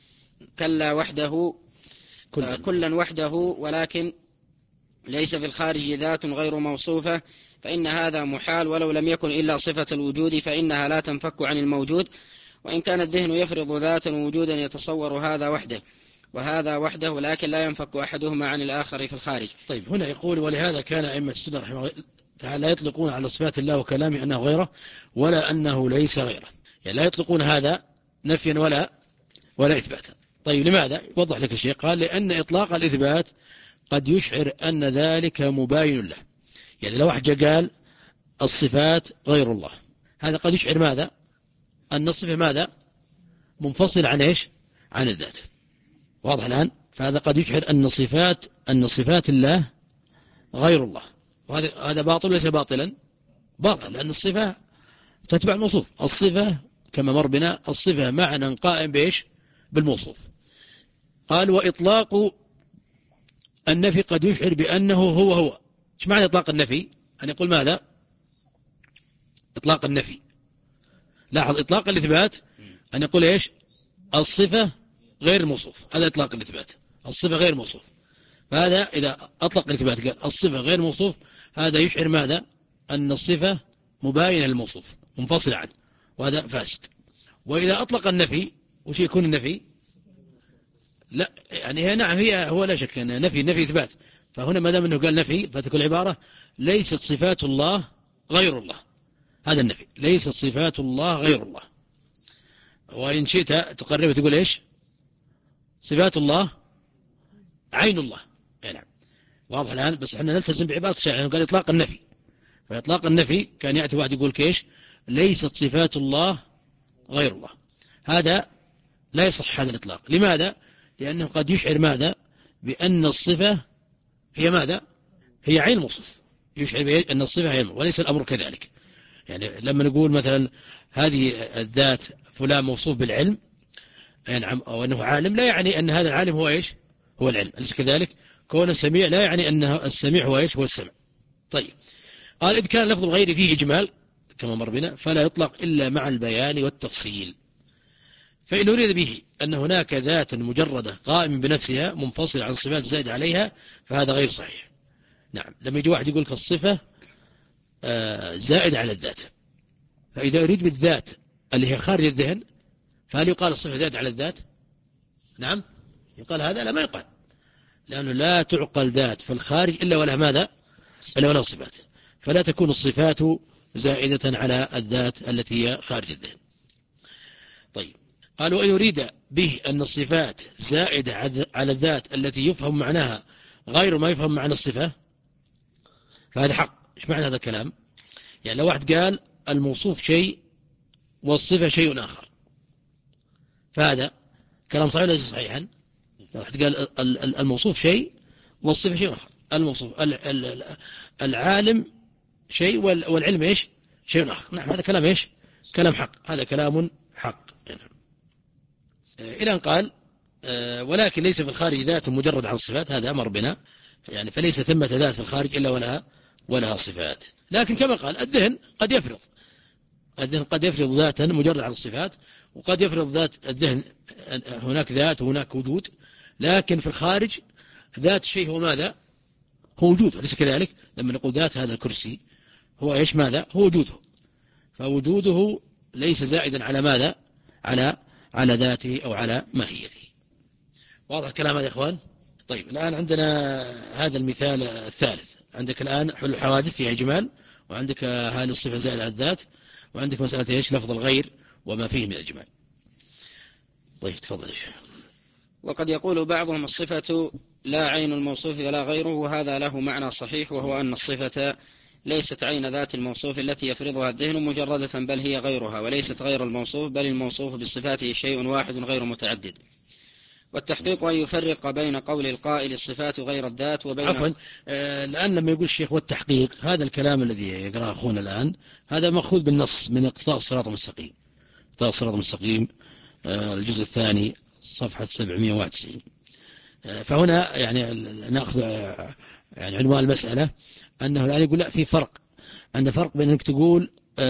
كلا وحده كلا, كلا وحده، ولكن ليس في الخارج ذات غير موصوفة، فإن هذا محال، ولو لم يكن إلا صفة الوجود فإنها لا تنفك عن الموجود، وإن كان الذهن يفرض ذاتا وجودا يتصور هذا وحده وهذا وحده، لكن لا ينفك أحدهما عن الآخر في الخارج. طيب هنا يقول ولهذا كان أئمة السنة رحمه الله تعالى لا يطلقون على صفات الله وكلامه أنه غيره ولا أنه ليس غيره، يعني لا يطلقون هذا نفيا ولا ولا إثباتا. طيب لماذا؟ يوضح لك الشيء. قال لأن إطلاق الإثبات قد يشعر أن ذلك مباين له، يعني لو واحد قال الصفات غير الله، هذا قد يشعر ماذا؟ أن الصفة ماذا؟ منفصل عن إيش؟ عن الذات. واضح الآن؟ فهذا قد يشعر أن صفات أن صفات الله غير الله، وهذا هذا باطل ليس باطلا؟ باطل، لأن الصفة تتبع الموصوف. الصفة كما مر بنا الصفة معنى قائم بإيش؟ بالموصوف. قال وإطلاق النفي قد يشعر بأنه هو هو. ايش معنى إطلاق النفي؟ أن يقول ماذا؟ إطلاق النفي. لاحظ إطلاق الإثبات أن يقول إيش؟ الصفة غير الموصوف، هذا إطلاق الإثبات، الصفة غير موصوف. فهذا إذا أطلق الإثبات قال الصفة غير موصوف، هذا يشعر ماذا؟ أن الصفة مباينة للموصوف منفصلة عنه، وهذا فاسد. وإذا أطلق النفي وش يكون النفي؟ لا يعني هي نعم هي هو لا شك أن نفي نفي إثبات، فهنا ما دام أنه قال نفي فتكون العبارة ليست صفات الله غير الله، هذا النفي ليست صفات الله غير الله. وإن شئت تقرب تقول إيش؟ صفات الله عين الله. نعم واضح الآن، بس احنا نلتزم بعبارة الشارع يعني قال إطلاق النفي، فإطلاق النفي كان يأتي واحد يقول كيش ليست صفات الله غير الله، هذا لا يصح هذا الإطلاق. لماذا؟ لأنه قد يشعر ماذا؟ بأن الصفة هي ماذا؟ هي عين الموصوف، يشعر بأن الصفة هي الموصوف، وليس الأمر كذلك. يعني لما نقول مثلا هذه الذات فلان موصوف بالعلم يعني أو أنه عالم، لا يعني أن هذا العالم هو إيش؟ هو العلم، أليس كذلك؟ كون السميع لا يعني أن السميع هو إيش؟ هو السمع. طيب قال إذ كان لفظ الغير فيه إجمال كما مر بنا فلا يطلق إلا مع البيان والتفصيل. فإن أريد به أن هناك ذات مجردة قائمة بنفسها منفصلة عن الصفات الزائدة عليها فهذا غير صحيح. نعم لما يجي واحد يقول لك الصفة زائدة على الذات، فإذا أريد بالذات اللي هي خارج الذهن فهل يقال الصفة زائدة على الذات؟ نعم يقال هذا؟ لا ما يقال، لأنه لا تعقل ذات في الخارج إلا ولا ماذا؟ إلا ولا صفات، فلا تكون الصفات زائدة على الذات التي هي خارج الذهن. طيب قال وإن يريد به أن الصفات زائدة على الذات التي يفهم معناها غير ما يفهم معنى الصفة فهذا حق. إيش معنى هذا الكلام؟ يعني لو واحد قال الموصوف شيء والصفة شيء آخر فهذا كلام صحيح ليس صحيحا؟ لو واحد قال الموصوف شيء والصفة شيء آخر، الموصوف العالم شيء والعلم إيش؟ شيء آخر. نعم هذا كلام إيش؟ كلام حق، هذا كلام حق. إلى أن قال ولكن ليس في الخارج ذات مجرد عن الصفات، هذا أمر بنا يعني فليس ثمة ذات في الخارج إلا ولها ولها صفات. لكن كما قال الذهن قد يفرض الذهن قد يفرض ذاتا مجرد عن الصفات، وقد يفرض ذات الذهن هناك ذات وهناك وجود، لكن في الخارج ذات الشيء هو ماذا؟ هو وجوده، ليس كذلك؟ لما نقول ذات هذا الكرسي هو إيش ماذا؟ هو وجوده، فوجوده ليس زائدا على ماذا؟ على على ذاته أو على ماهيته. واضح الكلام هذا يا إخوان؟ طيب الآن عندنا هذا المثال الثالث. عندك الآن حل الحوادث فيها إجمال، وعندك هذه الصفة زائد على الذات، وعندك مسألة إيش لفظ الغير وما فيه من الإجمال. طيب تفضل. وقد يقول بعضهم الصفة لا عين الموصوف ولا غيره، وهذا له معنى صحيح، وهو أن الصفة ليست عين ذات الموصوف التي يفرضها الذهن مجردة، بل هي غيرها، وليست غير الموصوف، بل الموصوف بصفاته شيء واحد غير متعدد. والتحقيق أن يفرق بين قول القائل الصفات غير الذات وبين عفوا آه الآن لما يقول الشيخ والتحقيق، هذا الكلام الذي يقرأه أخونا الآن هذا مأخوذ بالنص من اقتضاء الصراط المستقيم. اقتضاء الصراط المستقيم آه الجزء الثاني صفحة سبعمائة وواحد وتسعين. آه فهنا يعني نأخذ آه يعني عنوان المسألة أنه الآن يقول لا، في فرق. عند فرق بين أنك تقول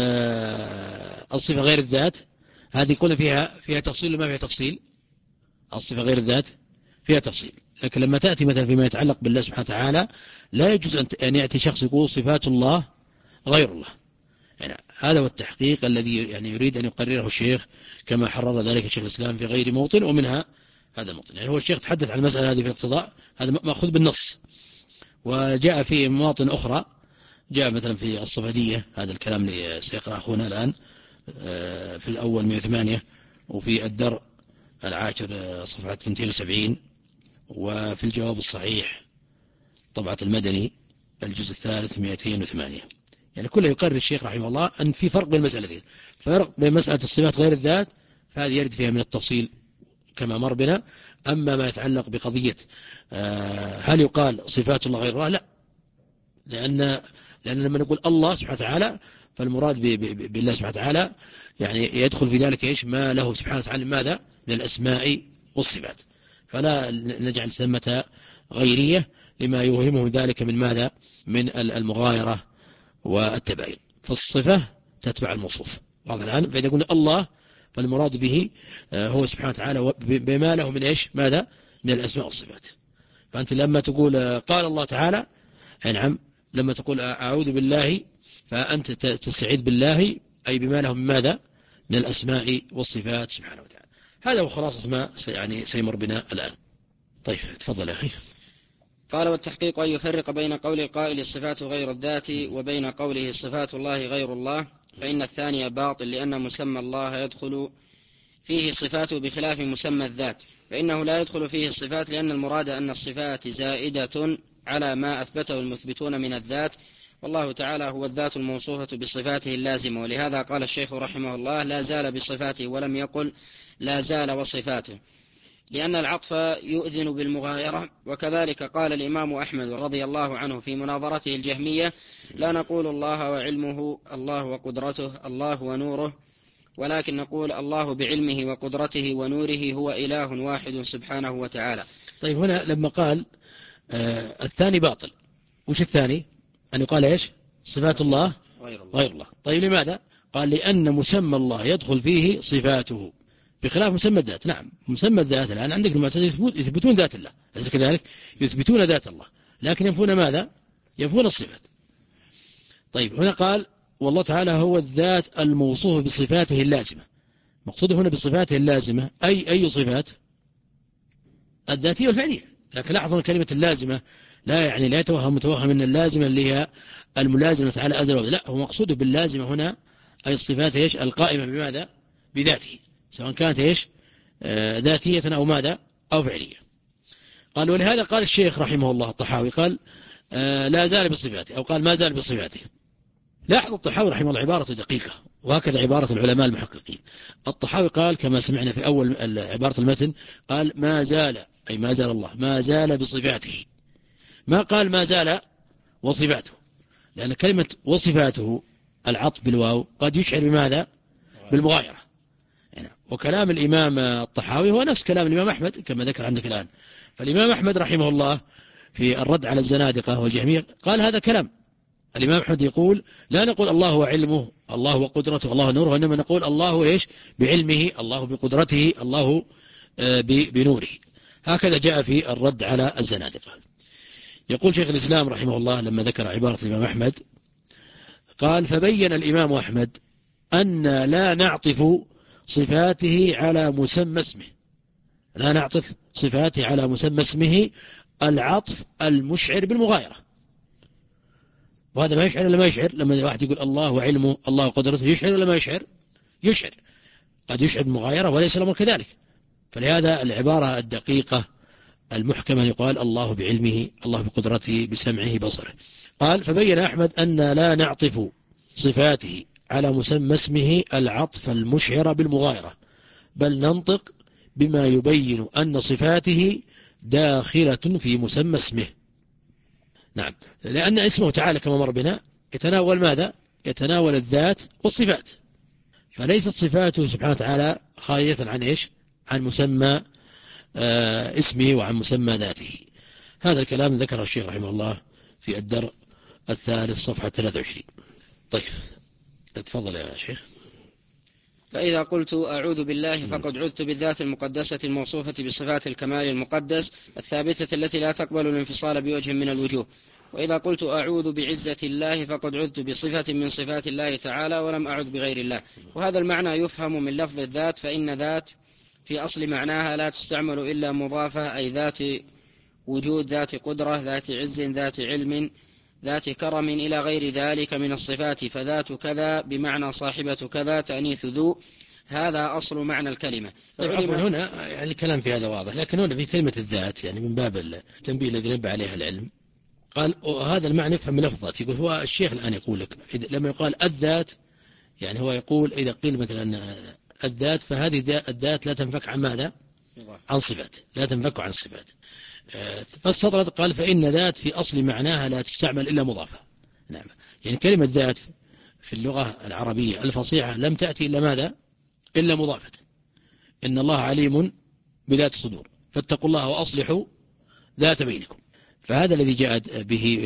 آه الصفة غير الذات، هذه يقول فيها فيها تفصيل وما فيها تفصيل. الصفة غير الذات فيها تفصيل، لكن لما تأتي مثلا فيما يتعلق بالله سبحانه وتعالى لا يجوز أن يأتي شخص يقول صفات الله غير الله. يعني هذا هو التحقيق الذي يعني يريد أن يقرره الشيخ كما حرر ذلك شيخ الإسلام في غير موطن، ومنها هذا الموطن. يعني هو الشيخ تحدث عن المسألة هذه في الاقتضاء، هذا مأخوذ بالنص. وجاء في مواطن أخرى، جاء مثلا في الصفدية، هذا الكلام اللي سيقرأ أخونا الآن في الأول مئة وثمانية، وفي الدرء العاشر صفحة اثنين وسبعين، وفي الجواب الصحيح طبعة المدني الجزء الثالث مئتين وثمانية. يعني كله يقرر الشيخ رحمه الله أن في فرق بين المسألتين. فرق بين مسألة الصفات غير الذات فهذه يرد فيها من التفصيل كما مر بنا. أما ما يتعلق بقضية هل يقال صفات الله غير الله، لا، لأن لأن لما نقول الله سبحانه وتعالى فالمراد بالله سبحانه وتعالى يعني يدخل في ذلك إيش ما له سبحانه وتعالى ماذا من الأسماء والصفات، فلا نجعل ثمة غيرية لما يوهمه ذلك من ماذا من المغايرة والتباين. فالصفة تتبع الموصوف. واضح الآن؟ فإذا قلنا الله فالمراد به هو سبحانه وتعالى بما له من إيش ماذا من الأسماء والصفات. فأنت لما تقول قال الله تعالى، نعم، لما تقول أعوذ بالله فأنت تستعيذ بالله أي بما له من ماذا من الأسماء والصفات سبحانه وتعالى. هذا هو خلاصة ما يعني سيمر بنا الآن. طيب تفضل يا أخي. قال والتحقيق أن يفرق بين قول القائل الصفات غير الذات وبين قوله الصفات الله غير الله، فإن الثاني باطل، لأن مسمى الله يدخل فيه الصفات بخلاف مسمى الذات، فإنه لا يدخل فيه الصفات، لأن المراد أن الصفات زائدة على ما أثبته المثبتون من الذات، والله تعالى هو الذات الموصوفة بصفاته اللازمة. ولهذا قال الشيخ رحمه الله لا زال بصفاته ولم يقل لا زال وصفاته، لأن العطف يؤذن بالمغايرة. وكذلك قال الإمام أحمد رضي الله عنه في مناظرته الجهمية لا نقول الله وعلمه الله وقدرته الله ونوره، ولكن نقول الله بعلمه وقدرته ونوره هو إله واحد سبحانه وتعالى. طيب هنا لما قال آه الثاني باطل، وش الثاني أن يقال إيش صفات الله غير الله. غير الله. طيب لماذا؟ قال لأن مسمى الله يدخل فيه صفاته بخلاف مسمى الذات. نعم، مسمى الذات الآن عندك المعتزلة يثبتون ذات الله، أليس كذلك؟ يثبتون ذات الله لكن ينفون ماذا؟ ينفون الصفات. طيب هنا قال والله تعالى هو الذات الموصوف بصفاته اللازمة. مقصوده هنا بصفاته اللازمة أي أي صفات؟ الذاتية والفعلية. لكن لاحظوا كلمة اللازمة لا يعني لا يتوهم متوهم أن اللازمة اللي هي الملازمة تعالى أزل وأبد، لا، هو مقصوده باللازمة هنا أي الصفات إيش القائمة بماذا؟ بذاته، سواء كانت إيش آه ذاتية أو ماذا أو فعلية. قال ولهذا قال الشيخ رحمه الله الطحاوي قال آه لا زال بصفاته، أو قال ما زال بصفاته. لاحظ الطحاوي رحمه الله عبارة دقيقة، وهكذا عبارة العلماء المحققين. الطحاوي قال كما سمعنا في أول عبارة المتن قال ما زال أي ما زال الله ما زال بصفاته، ما قال ما زال وصفاته، لأن كلمة وصفاته العطف بالواو قد يشعر بماذا؟ بالمغايرة. يعني وكلام الإمام الطحاوي هو نفس كلام الإمام أحمد كما ذكر عندك الآن. فالإمام أحمد رحمه الله في الرد على الزنادقة والجهمية قال هذا كلام. الإمام أحمد يقول لا نقول الله وعلمه الله وقدرته الله نوره، وإنما نقول الله إيش بعلمه الله بقدرته الله بنوره. هكذا جاء في الرد على الزنادقة. يقول شيخ الإسلام رحمه الله لما ذكر عبارة الإمام أحمد قال فبين الإمام أحمد أن لا نعطف صفاته على مسمى اسمه، لا نعطف صفاته على مسمى اسمه العطف المشعر بالمغايرة. وهذا ما يشعر ولا ما يشعر؟ لما واحد يقول الله وعلمه الله وقدرته، يشعر ولا ما يشعر؟ يشعر، قد يشعر بالمغايرة وليس الأمر كذلك. فلهذا العبارة الدقيقة المحكمة يقال الله بعلمه، الله بقدرته، بسمعه، بصره. قال فبين أحمد أن لا نعطف صفاته على مسمى اسمه العطف المشعر بالمغايرة، بل ننطق بما يبين أن صفاته داخلة في مسمى اسمه. نعم، لأن اسمه تعالى كما مر بنا يتناول ماذا؟ يتناول الذات والصفات، فليست صفاته سبحانه وتعالى خالية عن إيش؟ عن مسمى آه اسمه وعن مسمى ذاته. هذا الكلام ذكره الشيخ رحمه الله في الدرء الثالث صفحة ثلاثة وعشرين. طيب تفضل يا شيخ. فإذا قلت أعوذ بالله فقد عذت بالذات المقدسة الموصوفة بصفات الكمال المقدس الثابتة التي لا تقبل الانفصال بوجه من الوجوه. وإذا قلت أعوذ بعزة الله فقد عذت بصفة من صفات الله تعالى ولم أعذ بغير الله. وهذا المعنى يفهم من لفظ الذات، فإن ذات في أصل معناها لا تستعمل إلا مضافة، أي ذات وجود، ذات قدرة، ذات عز، ذات علم، ذات كرم، إلى غير ذلك من الصفات. فذات كذا بمعنى صاحبة كذا، تأنيث ذو، هذا أصل معنى الكلمة. عفوا هنا يعني الكلام في هذا واضح، لكن هنا في كلمة الذات يعني من باب التنبيه الذي نبه عليها العلم، قال هذا المعنى يفهم من لفظات. يقول هو الشيخ الآن يقول لك لما يقال الذات، يعني هو يقول إذا قيل مثلا الذات فهذه الذات لا تنفك عن ماذا؟ عن صفات، لا تنفك عن الصفات. فاستطرد قال فإن ذات في أصل معناها لا تستعمل إلا مضافة. نعم، يعني كلمة ذات في اللغة العربية الفصيحة لم تأتي إلا ماذا؟ إلا مضافة. إن الله عليم بذات الصدور فاتقوا الله وأصلحوا ذات بينكم. فهذا الذي جاءت به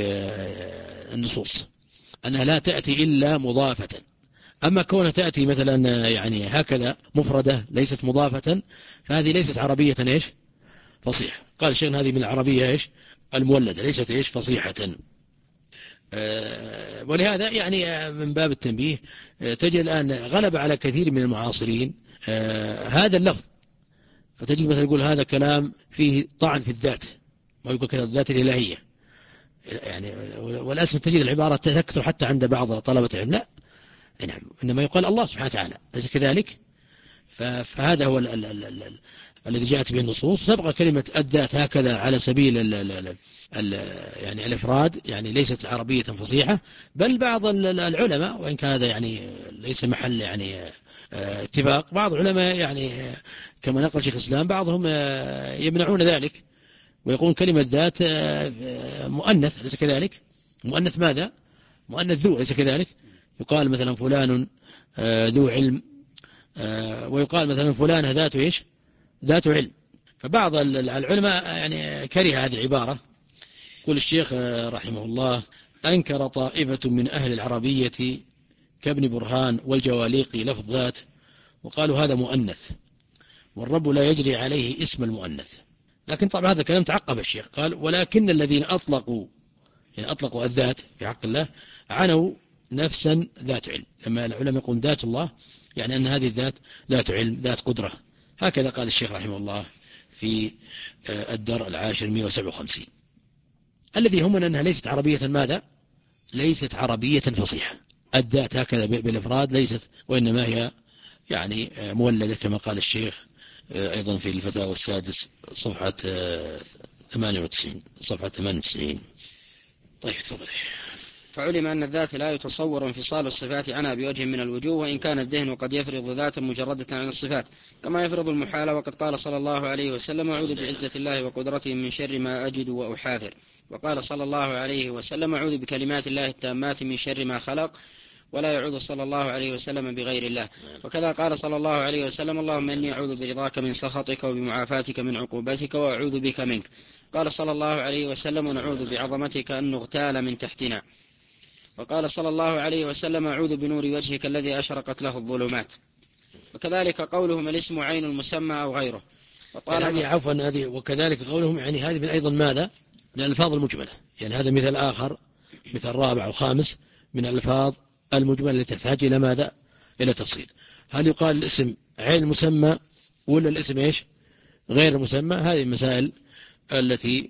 النصوص أنها لا تأتي إلا مضافة. أما كونها تأتي مثلا يعني هكذا مفردة ليست مضافة فهذه ليست عربية إيش؟ فصيحة. قال الشيخ هذه من العربية إيش؟ المولدة، ليست إيش؟ فصيحة. أه ولهذا يعني من باب التنبيه تجد الآن غلب على كثير من المعاصرين أه هذا اللفظ، فتجد مثلا يقول هذا كلام فيه طعن في الذات، ما يقول كذا الذات الإلهية يعني. والأسف تجد العبارة تكثر حتى عند بعض طلبة العلم، لا نعم، إنما يقال الله سبحانه وتعالى، ليس كذلك. فهذا هو ال ال ال ال ال الذي جاءت به النصوص. تبقى كلمة الذات هكذا على سبيل ال ال ال ال يعني الإفراد، يعني ليست عربية فصيحة. بل بعض العلماء، وإن كان هذا يعني ليس محل يعني اتفاق، بعض العلماء يعني كما نقل شيخ الإسلام بعضهم يمنعون ذلك ويقولون كلمة ذات مؤنث، ليس كذلك. مؤنث ماذا؟ مؤنث ذو، ليس كذلك. يقال مثلا فلان ذو علم، ويقال مثلا فلان ذات إيش؟ ذات علم. فبعض العلماء يعني كره هذه العبارة. يقول الشيخ رحمه الله أنكر طائفة من أهل العربية كابن برهان والجواليقي لفظ ذات، وقالوا هذا مؤنث والرب لا يجري عليه اسم المؤنث. لكن طبعا هذا الكلام تعقب الشيخ، قال ولكن الذين أطلقوا يعني أطلقوا الذات في حق الله عنوا نفسا ذات علم. لما العلماء يقولون ذات الله يعني أن هذه الذات ذات علم، ذات قدرة. هكذا قال الشيخ رحمه الله في الدرء العاشر مئة وسبعة وخمسين. الذي هم أنها ليست عربية ماذا؟ ليست عربية فصيحة. الذات هكذا بالإفراد ليست، وإنما هي يعني مولدة كما قال الشيخ أيضا في الفتاوى السادس صفحة ثمانية وتسعين صفحة ثمانية وتسعين. طيب تفضل. فعلم أن الذات لا يتصور انفصال الصفات عنها بوجه من الوجوه، وإن كان الذهن قد يفرض ذاتا مجردة عن الصفات كما يفرض المحال. وقد قال صلى الله عليه وسلم أعوذ بعزة الله وقدرته من شر ما أجد وأحاذر. وقال صلى الله عليه وسلم أعوذ بكلمات الله التامات من شر ما خلق، ولا يعوذ صلى الله عليه وسلم بغير الله. وكذا قال صلى الله عليه وسلم اللهم إني أعوذ برضاك من سخطك وبمعافاتك من عقوبتك وأعوذ بك منك. قال صلى الله عليه وسلم ونعوذ بعظمتك أن نغتال من تحتنا. وقال صلى الله عليه وسلم أعوذ بنور وجهك الذي أشرقت له الظلمات. وكذلك قولهم الاسم عين المسمى أو غيره. يعني هذه عفوا هذه وكذلك قولهم يعني هذه من أيضا ماذا؟ من الألفاظ المجملة. يعني هذا مثال آخر، مثال رابع وخامس من الألفاظ المجملة التي تحتاج إلى ماذا؟ إلى تفصيل. هل يقال الاسم عين مسمى ولا الاسم إيش؟ غير مسمى؟ هذه المسائل التي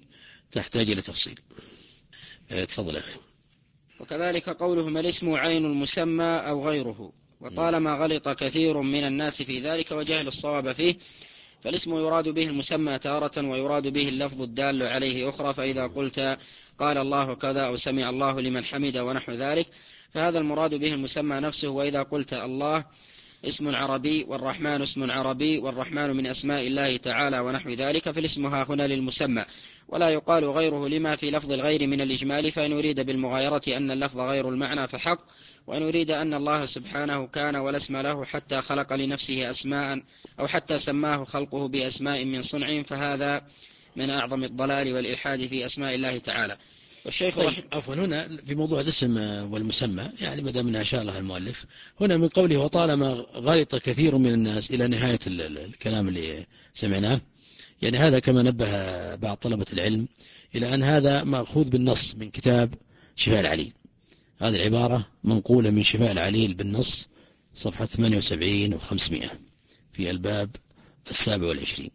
تحتاج إلى تفصيل. تفضل يا أخي. وكذلك قوله ما الاسم عين المسمى أو غيره، وطالما غلط كثير من الناس في ذلك وجهل الصواب فيه، فالاسم يراد به المسمى تارة ويراد به اللفظ الدال عليه أخرى. فإذا قلت قال الله كذا أو سمع الله لمن حمد ونحو ذلك فهذا المراد به المسمى نفسه. وإذا قلت الله اسم عربي والرحمن اسم عربي والرحمن من أسماء الله تعالى ونحو ذلك فالاسم ها هنا للمسمى، ولا يقال غيره لما في لفظ الغير من الإجمال، فإن يريد بالمغايرة أن اللفظ غير المعنى فحق، وإن يريد أن الله سبحانه كان ولا اسم له حتى خلق لنفسه أسماء أو حتى سماه خلقه بأسماء من صنع فهذا من أعظم الضلال والإلحاد في أسماء الله تعالى. والشيخ طيب عفوا هنا في موضوع الاسم والمسمى، يعني ما دام ان شاء الله المؤلف هنا من قوله وطالما غلط كثير من الناس الى نهايه الكلام اللي سمعناه، يعني هذا كما نبه بعض طلبه العلم الى ان هذا ماخوذ بالنص من كتاب شفاء العليل. هذه العباره منقوله من شفاء العليل بالنص صفحه ثمانية وسبعين وخمسمائة في الباب السابع والعشرين.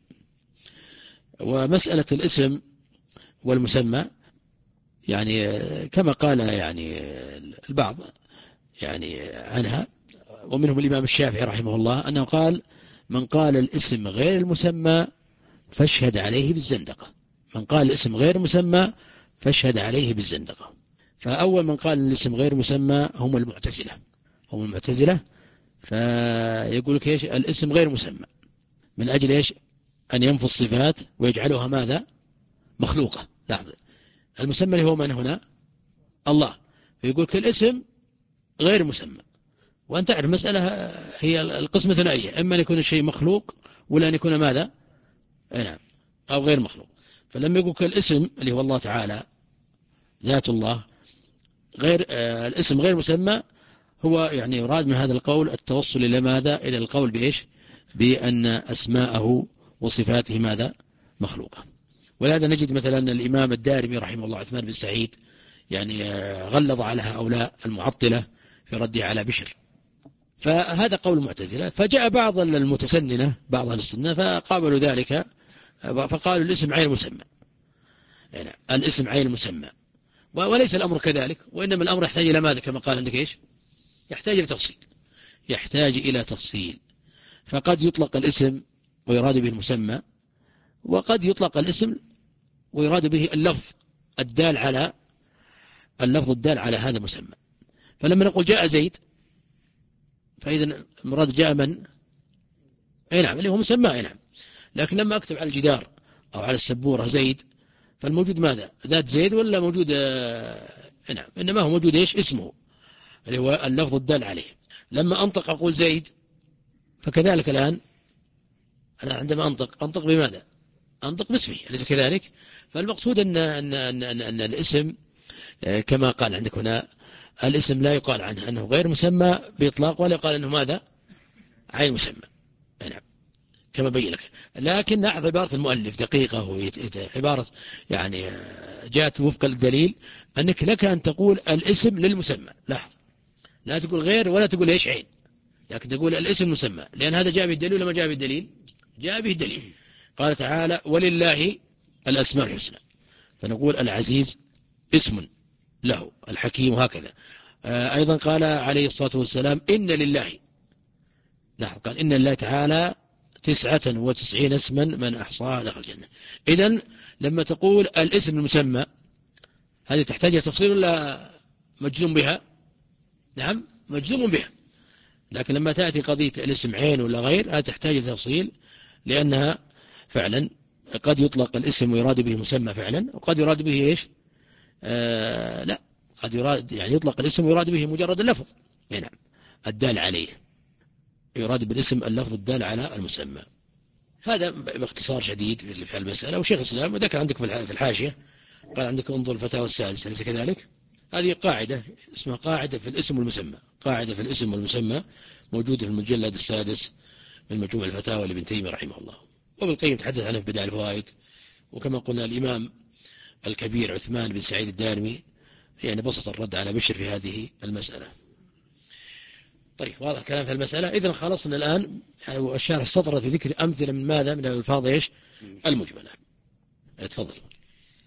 ومساله الاسم والمسمى يعني كما قال يعني البعض يعني عنها، ومنهم الإمام الشافعي رحمه الله أنه قال من قال الاسم غير المسمى فاشهد عليه بالزندقة. من قال الاسم غير مسمى فاشهد عليه بالزندقة. فأول من قال الاسم غير مسمى هم المعتزلة هم المعتزلة فيقول لك إيش الاسم غير مسمى من أجل إيش أن ينفي الصفات ويجعلها ماذا مخلوقة. لاحظ المسمى اللي هو من هنا الله، فيقول كل اسم غير مسمى. وأن تعرف مسألة هي القسمة ثنائية، إما أن يكون الشيء مخلوق ولا أن يكون ماذا نعم أو غير مخلوق. فلما يقول كل اسم اللي هو الله تعالى ذات الله غير آه الاسم غير مسمى، هو يعني يراد من هذا القول التوصل إلى ماذا إلى القول بإيش بأن أسماءه وصفاته ماذا مخلوقة. ولهذا نجد مثلا الإمام الدارمي رحمه الله عثمان بن سعيد يعني غلظ على هؤلاء المعطلة في رده على بشر. فهذا قول المعتزلة. فجاء بعض المتسننة بعض أهل السنة فقابلوا ذلك فقالوا الاسم عين مسمى، يعني الاسم عين مسمى، وليس الأمر كذلك، وإنما الأمر يحتاج إلى ماذا كما قال عندك إيش يحتاج إلى تفصيل يحتاج إلى تفصيل. فقد يطلق الاسم ويراد به المسمى، وقد يطلق الاسم ويراد به اللفظ الدال على اللفظ الدال على هذا المسمى. فلما نقول جاء زيد فإذا المراد جاء من أي نعم اللي هو مسمى أي نعم. لكن لما أكتب على الجدار أو على السبورة زيد فالموجود ماذا ذات زيد ولا موجود آه نعم إنما هو موجود إيش اسمه اللي هو اللفظ الدال عليه. لما أنطق أقول زيد فكذلك الآن أنا عندما أنطق أنطق بماذا أنطق باسمه أليس كذلك. فالمقصود أن, أن, أن, أن, أن الاسم كما قال عندك هنا الاسم لا يقال عنه أنه غير مسمى بإطلاق ولا يقال أنه ماذا عين مسمى نعم كما بين لك. لكن لاحظ عبارة المؤلف دقيقة عبارة يعني جاءت وفق الدليل أنك لك أن تقول الاسم للمسمى. لاحظ لا تقول غير ولا تقول إيش عين، لكن تقول الاسم مسمى، لأن هذا جاء به الدليل ولا ما جاء به الدليل جاء به الدليل. قال تعالى ولله الأسماء الحسنى، فنقول العزيز اسم له، الحكيم وهكذا. أيضا قال عليه الصلاة والسلام إن لله، لاحظ قال إن لله تعالى تسعة وتسعين اسما من أحصاها دخل الجنة. إذن لما تقول الاسم المسمى هذه تحتاج إلى تفصيل ولا مجزوم بها؟ نعم مجزوم بها. لكن لما تأتي قضية الاسم عين ولا غير هذه تحتاج إلى تفصيل، لأنها فعلا قد يطلق الاسم ويراد به مسمى فعلا، وقد يراد به إيش آه لا قد يراد يعني يطلق الاسم ويراد به مجرد اللفظ نعم الدال عليه، يراد بالاسم اللفظ الدال على المسمى. هذا باختصار شديد في المسألة. وشيخ الإسلام وذكر عندك في الحاشية قال عندك انظر الفتاوى السادسة أليس كذلك. هذه قاعدة اسمها قاعدة في الاسم والمسمى، قاعدة في الاسم والمسمى موجودة في المجلد السادس من مجموع الفتاوى لابن تيمية رحمه الله. وابن القيم تحدث عنه في بدائع الفوائد. وكما قلنا الإمام الكبير عثمان بن سعيد الدارمي يعني بسط الرد على بشر في هذه المسألة. طيب واضح كلام في المسألة. إذن خلصنا الآن يعني الشارح السطر في ذكر أمثلة من ماذا من الألفاظ إيش المجملة. تفضل.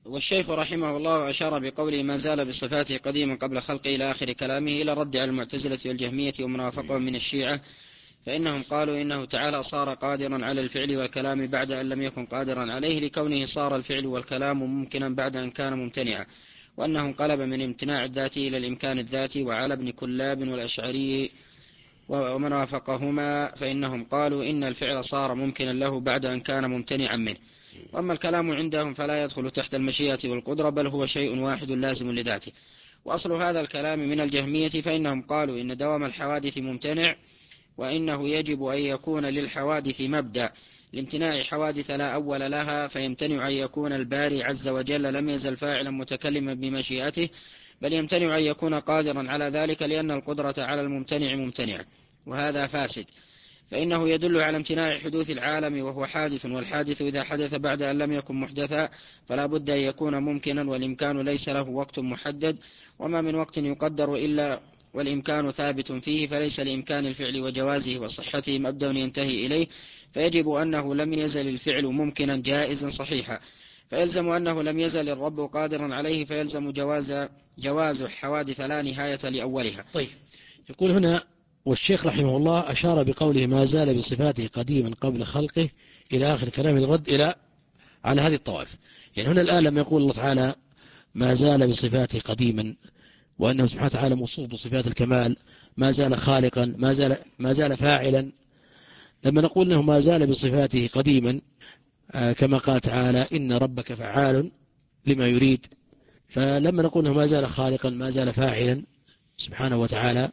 والشيخ رحمه الله أشار بقوله ما زال بصفاته قديما قبل خلقه إلى آخر كلامه إلى الرد على المعتزلة والجهمية ومن وافقهم من الشيعة، فإنهم قالوا إنه تعالى صار قادرا على الفعل والكلام بعد أن لم يكن قادرا عليه، لكونه صار الفعل والكلام ممكنا بعد أن كان ممتنعا، وأنه انقلب من امتناع الذاتي إلى الإمكان الذاتي. وعلى ابن كلاب والأشعري ومن وافقهما فإنهم قالوا إن الفعل صار ممكنا له بعد أن كان ممتنعا منه. وأما الكلام عندهم فلا يدخل تحت المشيئة والقدرة، بل هو شيء واحد لازم لذاته. وأصل هذا الكلام من الجهمية، فإنهم قالوا إن دوام الحوادث ممتنع، وإنه يجب أن يكون للحوادث مبدأ، لامتناع حوادث لا أول لها، فيمتنع أن يكون الباري عز وجل لم يزل فاعلا متكلما بمشيئته، بل يمتنع أن يكون قادرا على ذلك، لأن القدرة على الممتنع ممتنع، وهذا فاسد، فإنه يدل على امتناع حدوث العالم وهو حادث، والحادث إذا حدث بعد أن لم يكن محدثا فلا بد أن يكون ممكنا، والإمكان ليس له وقت محدد، وما من وقت يقدر إلا والإمكان ثابت فيه، فليس لإمكان الفعل وجوازه وصحته مبدأ ينتهي إليه، فيجب أنه لم يزل الفعل ممكنا جائزا صحيحا، فيلزم أنه لم يزل الرب قادرا عليه، فيلزم جواز جواز حوادث لا نهاية لأولها. طيب، يقول هنا والشيخ رحمه الله أشار بقوله ما زال بصفاته قديما قبل خلقه إلى آخر كلام الرد إلى على هذه الطوائف. يعني هنا الآن لما يقول الله تعالى ما زال بصفاته قديما، وأنه سبحانه وتعالى موصوف بصفات الكمال، ما زال خالقا، ما زال ما زال فاعلا، لما نقول أنه ما زال بصفاته قديما آه كما قال تعالى إن ربك فعال لما يريد، فلما نقول أنه ما زال خالقا ما زال فاعلا سبحانه وتعالى،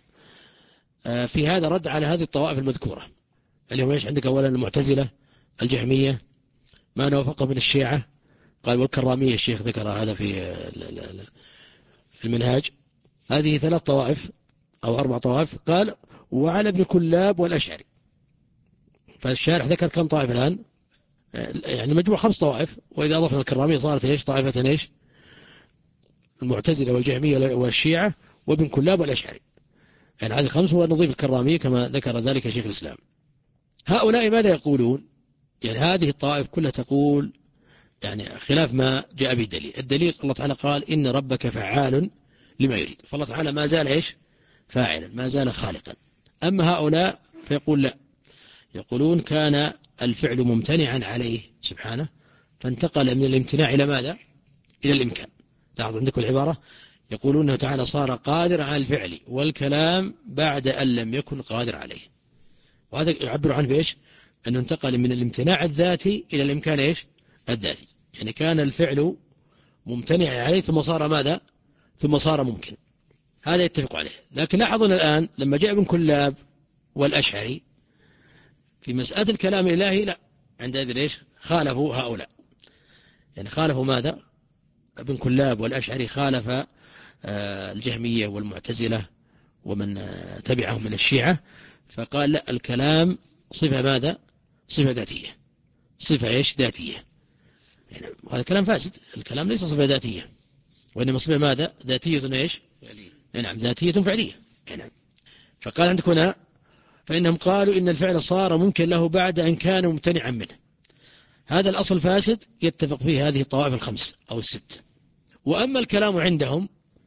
آه في هذا رد على هذه الطوائف المذكورة اللي هم ايش عندك؟ أولا المعتزلة، الجهمية، ما نوافقه من الشيعة، قال والكرامية، الشيخ ذكر هذا في في المنهاج. هذه ثلاث طوائف أو أربع طوائف. قال وعلى ابن كلاب والأشعري، فالشارح ذكر كم طائفة الآن؟ يعني مجموع خمس طوائف، وإذا أضفنا الكرامية صارت إيش؟ طائفة إيش؟ المعتزلة والجهمية والشيعة وابن كلاب والأشعري، يعني هذه خمس، ونضيف الكرامية كما ذكر ذلك شيخ الإسلام. هؤلاء ماذا يقولون؟ يعني هذه الطوائف كلها تقول يعني خلاف ما جاء به دليل. الدليل الله تعالى قال إن ربك فعال لما يريد، فالله تعالى ما زال إيش؟ فاعلا، ما زال خالقا. أما هؤلاء فيقول لا، يقولون كان الفعل ممتنعا عليه سبحانه، فانتقل من الامتناع إلى ماذا؟ إلى الإمكان. لاحظ عندكم العبارة، يقولون أنه تعالى صار قادر على الفعل والكلام بعد أن لم يكن قادر عليه، وهذا يعبر عنه بإيش؟ أنه انتقل من الامتناع الذاتي إلى الإمكان إيش؟ الذاتي. يعني كان الفعل ممتنع عليه ثم صار ماذا؟ ثم صار ممكن. هذا يتفق عليه. لكن لاحظنا الآن لما جاء ابن كلاب والأشعري في مسألة الكلام الإلهي، لا، عندئذ ليش؟ خالفوا هؤلاء، يعني خالفوا ماذا؟ ابن كلاب والأشعري خالف الجهمية والمعتزلة ومن تبعهم من الشيعة، فقال لا، الكلام صفة ماذا؟ صفة ذاتية، صفة إيش؟ ذاتية. يعني هذا كلام فاسد، الكلام ليس صفة ذاتية، وإنما صفة ماذا؟ ذاتية إيش؟ فعلية. نعم، ذاتية فعلية. نعم. فقال عندك هنا فإنهم قالوا إن الفعل صار ممكن له بعد أن كان ممتنعا منه. هذا الأصل فاسد يتفق فيه هذه الطوائف الخمس أو الست. وأما الكلام عندهم،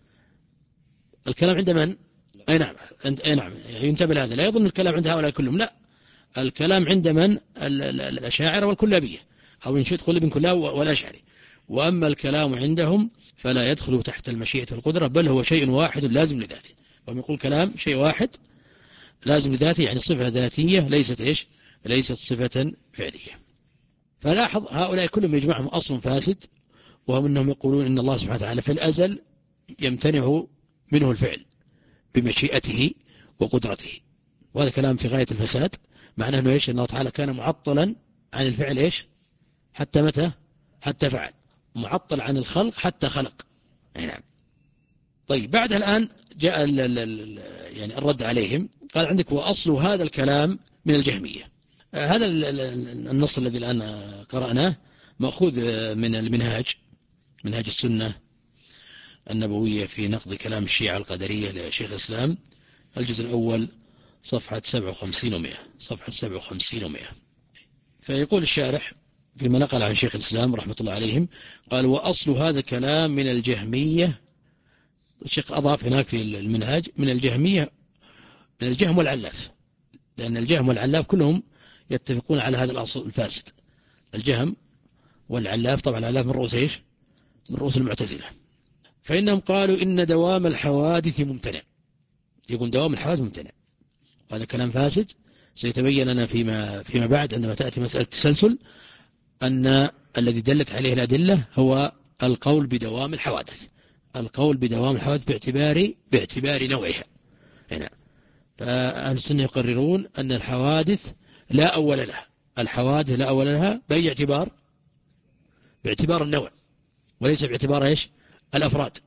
الكلام عند من؟ أي نعم، أي نعم، ينتبه لهذا، لا يظن الكلام عند هؤلاء كلهم، لا، الكلام عند من؟ الأشاعرة والكلابية، أو إن شئت قل ابن كلاب والأشعري. وأما الكلام عندهم فلا يدخل تحت المشيئة والقدرة، بل هو شيء واحد لازم لذاته. وهم يقول كلام شيء واحد لازم لذاته، يعني صفة ذاتية ليست إيش؟ ليست صفة فعلية. فلاحظ هؤلاء كلهم يجمعهم أصل فاسد، وهم أنهم يقولون إن الله سبحانه وتعالى في الأزل يمتنع منه الفعل بمشيئته وقدرته، وهذا كلام في غاية الفساد. معناه أنه إيش؟ أن الله تعالى كان معطلا عن الفعل إيش؟ حتى متى؟ حتى فعل، معطل عن الخلق حتى خلق. نعم. طيب، بعد الآن جاء ال ال ال يعني الرد عليهم، قال عندك وأصل هذا الكلام من الجهمية. آه هذا النص الذي الآن قرأناه مأخوذ من المنهاج، منهاج السنة النبوية في نقد كلام الشيعة القدرية لشيخ الإسلام، الجزء الأول صفحة سبعة وخمسين ومئة، صفحة سبعة وخمسين ومئة. فيقول الشارح فيما نقل عن شيخ الإسلام رحمة الله عليهم قال وأصل هذا كلام من الجهمية. الشيخ أضاف هناك في المنهاج من الجهمية من الجهم والعلاف، لأن الجهم والعلاف كلهم يتفقون على هذا الأصل الفاسد. الجهم والعلاف، طبعا العلاف من رؤوس إيش؟ من رؤوس المعتزلة. فإنهم قالوا إن دوام الحوادث ممتنع. يقول دوام الحوادث ممتنع، هذا كلام فاسد. سيتبين لنا فيما فيما بعد عندما تأتي مسألة التسلسل أن الذي دلت عليه الأدلة هو القول بدوام الحوادث، القول بدوام الحوادث باعتبار باعتبار نوعها هنا. فأهل السنة يقررون أن الحوادث لا أول لها، الحوادث لا أول لها بأي اعتبار؟ باعتبار النوع وليس باعتبار إيش؟ الأفراد.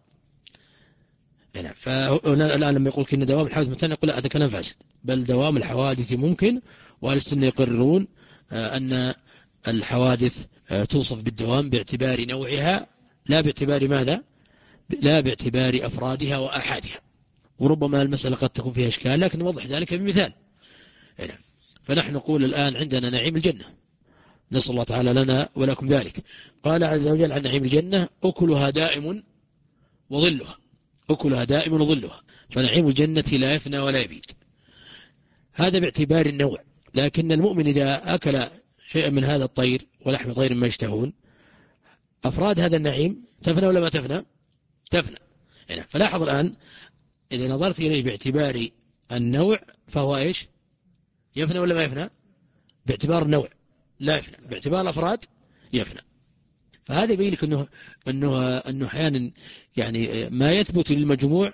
هنا فهنا الآن لما يقول إن دوام الحوادث ممتنع يقول هذا كلام فاسد، بل دوام الحوادث ممكن. وأهل السنة يقررون أن الحوادث توصف بالدوام باعتبار نوعها لا باعتبار ماذا؟ لا باعتبار أفرادها وآحادها. وربما المسألة قد تكون فيها إشكال لكن نوضح ذلك بمثال. هنا فنحن نقول الآن عندنا نعيم الجنة، نسأل الله تعالى لنا ولكم ذلك. قال عز وجل عن نعيم الجنة أكلها دائم وظلها، أكلها دائم وظلها، فنعيم الجنة لا يفنى ولا يبيد. هذا باعتبار النوع. لكن المؤمن إذا أكل شيئا من هذا الطير ولحم طير ما يشتهون، أفراد هذا النعيم تفنى ولا ما تفنى؟ تفنى. يعني فلاحظ الآن إذا نظرت إليه باعتبار النوع فهو إيش؟ يفنى ولا ما يفنى؟ باعتبار النوع لا يفنى، باعتبار الأفراد يفنى. فهذا يبين لك أنه أنه أنه أحيانا يعني ما يثبت للمجموع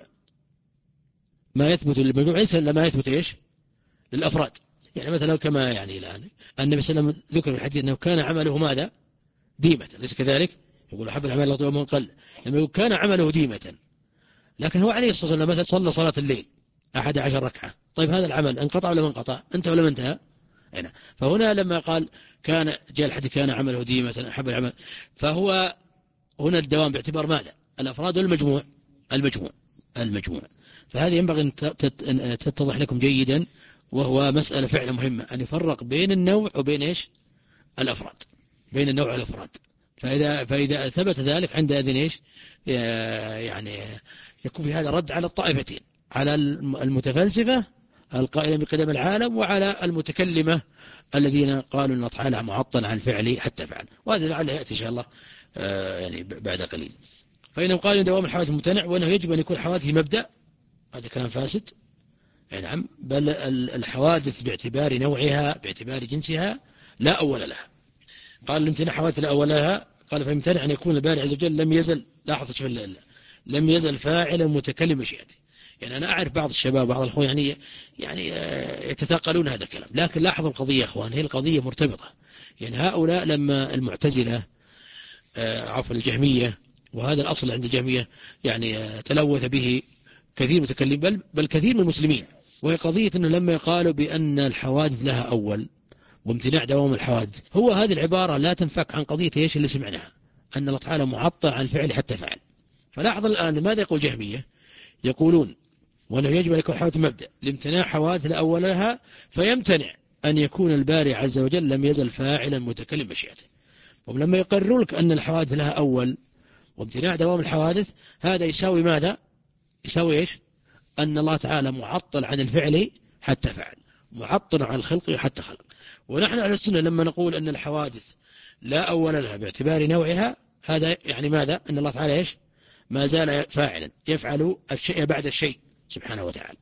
ما يثبت للمجموع ليس إلا ما يثبت إيش؟ للأفراد. يعني مثلا كما يعني الآن النبي صلى الله عليه وسلم ذكر في الحديث أنه كان عمله ماذا؟ ديمة، ليس كذلك؟ يقول أحب الأعمال إلى الله من قل، لما يقول كان عمله ديمة، لكن هو عليه الصلاة والسلام مثلا صلى صلاة الليل أحد عشر ركعة، طيب هذا العمل انقطع ولا ما انقطع؟ انتهى ولا ما انتهى؟ هنا فهنا لما قال كان جاء الحديث كان عمله ديمة أحب العمل، فهو هنا الدوام باعتبار ماذا؟ الأفراد والمجموع؟ المجموع المجموع. فهذه ينبغي أن تتضح لكم جيدا، وهو مسألة فعلا مهمة أن يفرق بين النوع وبين إيش؟ الأفراد، بين النوع والأفراد. فإذا فإذا ثبت ذلك عندئذ إيش؟ يعني يكون في هذا رد على الطائفتين، على المتفلسفة القائلة بقدم العالم وعلى المتكلمة الذين قالوا أن الله تعالى معطل عن الفعل حتى فعل. وهذا لعله يأتي إن شاء الله يعني بعد قليل. فإنهم قالوا دوام الحوادث ممتنع، وأنه يجب أن يكون الحوادث مبدأ، هذا كلام فاسد. نعم، بل الحوادث باعتبار نوعها باعتبار جنسها لا أول لها. قال الامتناع حوادث لا أول لها، قال فيمتنع أن يكون الباري عز وجل لم يزل، لاحظ شوف لم يزل فاعلا متكلم مشيئته. يعني أنا أعرف بعض الشباب بعض الأخوان يعني يعني يتثاقلون هذا الكلام، لكن لاحظوا القضية يا أخوان، هي القضية مرتبطة. يعني هؤلاء لما المعتزلة عفوا الجهمية، وهذا الأصل عند الجهمية يعني تلوث به كثير متكلم بل, بل كثير من المسلمين، وهي قضية أنه لما قالوا بأن الحوادث لها أول وامتناع دوام الحوادث، هو هذه العبارة لا تنفك عن قضية إيش اللي سمعناها، أن الله تعالى معطل عن الفعل حتى فعل. فلاحظ الآن ماذا يقول جهمية؟ يقولون وأنه يجب أن يكون حوادث مبدأ لامتناع حوادث الأول لها، فيمتنع أن يكون الباري عز وجل لم يزل فاعلا متكلم مشيئته. ولما يقرروا لك أن الحوادث لها أول وامتناع دوام الحوادث، هذا يساوي ماذا؟ يساوي إيش؟ أن الله تعالى معطل عن الفعل حتى فعل، معطل عن الخلق حتى خلق. ونحن أهل السنة لما نقول أن الحوادث لا أول لها باعتبار نوعها، هذا يعني ماذا؟ أن الله تعالى إيش؟ ما زال فاعلا يفعل الشيء بعد الشيء سبحانه وتعالى.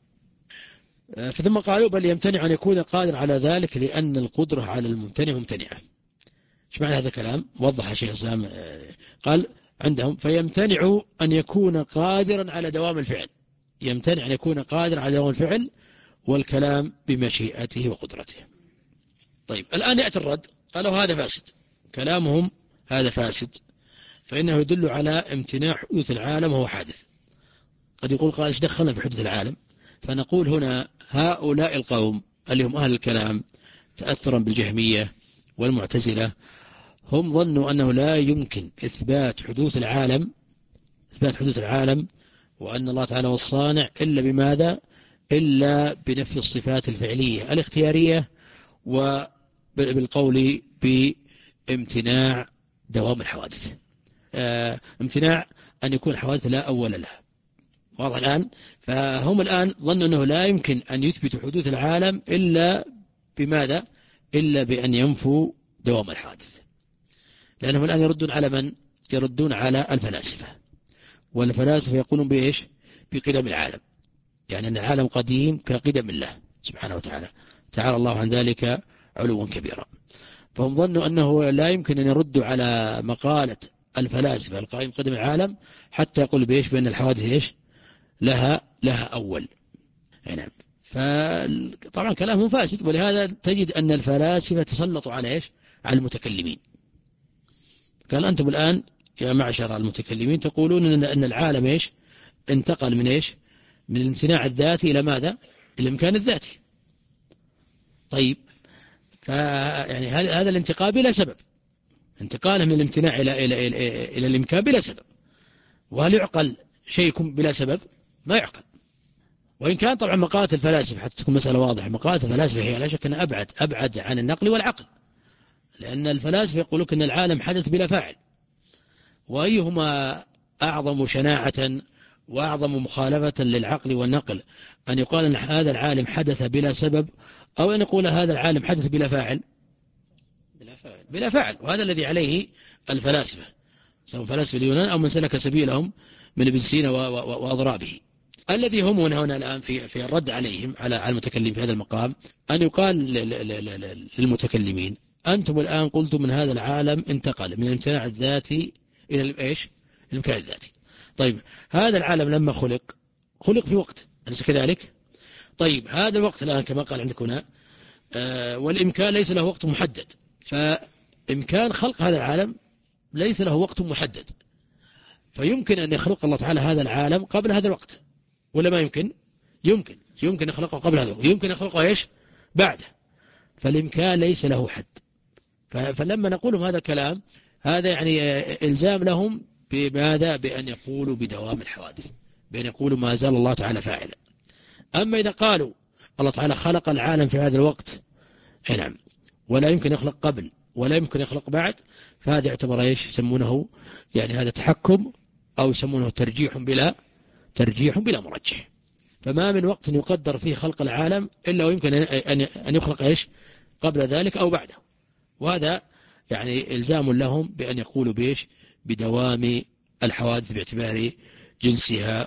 فثم قالوا بل يمتنع أن يكون قادر على ذلك لأن القدرة على الممتنع ممتنعة. ايش معنى هذا الكلام؟ وضح الشيخ الإسلام، قال عندهم فيمتنع أن يكون قادرا على دوام الفعل، يمتنع أن يكون قادرا على دوام الفعل والكلام بمشيئته وقدرته. طيب الآن يأتي الرد، قالوا هذا فاسد، كلامهم هذا فاسد، فإنه يدل على امتناع حدوث العالم وهو حادث. قد يقول قال ايش دخلنا في حدوث العالم؟ فنقول هنا هؤلاء القوم اللي هم أهل الكلام تأثرا بالجهمية والمعتزلة، هم ظنوا أنه لا يمكن إثبات حدوث العالم إثبات حدوث العالم وأن الله تعالى هو الصانع إلا بماذا؟ إلا بنفي الصفات الفعلية الاختيارية وبالقول امتناع دوام الحوادث، اه امتناع أن يكون الحوادث لا أول لها. واضح الآن؟ فهم الآن ظنوا أنه لا يمكن أن يثبتوا حدوث العالم إلا بماذا؟ إلا بأن ينفوا دوام الحادث، لأنهم الآن يردون على من؟ يردون على الفلاسفة، والفلاسفة يقولون بإيش؟ بقدم العالم، يعني أن العالم قديم كقدم الله سبحانه وتعالى، تعالى الله عن ذلك علوا كبيرا. فهم ظنوا أنه لا يمكن أن يردوا على مقالة الفلاسفة القائم قدم العالم حتى يقول بإيش؟ بأن الحوادث إيش؟ لها لها أول. نعم. فطبعا كلامهم فاسد، ولهذا تجد أن الفلاسفة تسلطوا على إيش؟ على المتكلمين. قال أنتم الآن يا معشر المتكلمين تقولون أن العالم إيش؟ انتقل من إيش؟ من الامتناع الذاتي إلى ماذا؟ إلى الإمكان الذاتي. طيب، فيعني هذا الانتقال بلا سبب، انتقاله من الامتناع إلى إلى إلى, إلى الإمكان بلا سبب. وهل يعقل شيء بلا سبب؟ ما يعقل. وإن كان طبعا مقالة الفلاسفة حتى تكون مسألة واضحة، مقالة الفلاسفة هي لا شك أنها أبعد أبعد عن النقل والعقل، لأن الفلاسفة يقولون أن العالم حدث بلا فاعل، وأيهما أعظم شناعة وأعظم مخالفة للعقل والنقل؟ أن يقال أن هذا العالم حدث بلا سبب، أو أن يقول هذا العالم حدث بلا فاعل؟ بلا فاعل. بلا فاعل. وهذا الذي عليه الفلاسفة، سواء فلاسفة اليونان أو من سلك سبيلهم من ابن سينا وأضرابه. الذي هم هنا, هنا الآن في في الرد عليهم على المتكلم في هذا المقام، أن يقال للمتكلمين أنتم الآن قلتم من هذا العالم انتقل من الامتناع الذاتي إلى إيش؟ الإمكان الذاتي. طيب، هذا العالم لما خلق خلق في وقت، أليس كذلك؟ طيب، هذا الوقت الآن كما قال عندك هنا آه والإمكان ليس له وقت محدد، فإمكان خلق هذا العالم ليس له وقت محدد، فيمكن أن يخلق الله تعالى هذا العالم قبل هذا الوقت، ولا ما يمكن؟ يمكن يمكن يخلقه قبل هذا، يمكن يخلقه إيش؟ بعده. فالإمكان ليس له حد. فلما نقولهم هذا الكلام، هذا يعني إلزام لهم بماذا؟ بأن يقولوا بدوام الحوادث، بأن يقولوا ما زال الله تعالى فاعلا. أما إذا قالوا الله تعالى خلق العالم في هذا الوقت، نعم، ولا يمكن يخلق قبل ولا يمكن يخلق بعد، فهذا يعتبر إيش؟ يسمونه يعني هذا تحكم، أو يسمونه ترجيح بلا ترجيح بلا مرجح. فما من وقت يقدر فيه خلق العالم إلا ويمكن أن يخلق إيش؟ قبل ذلك أو بعده. وهذا يعني إلزام لهم بأن يقولوا بإيش؟ بدوام الحوادث باعتبار جنسها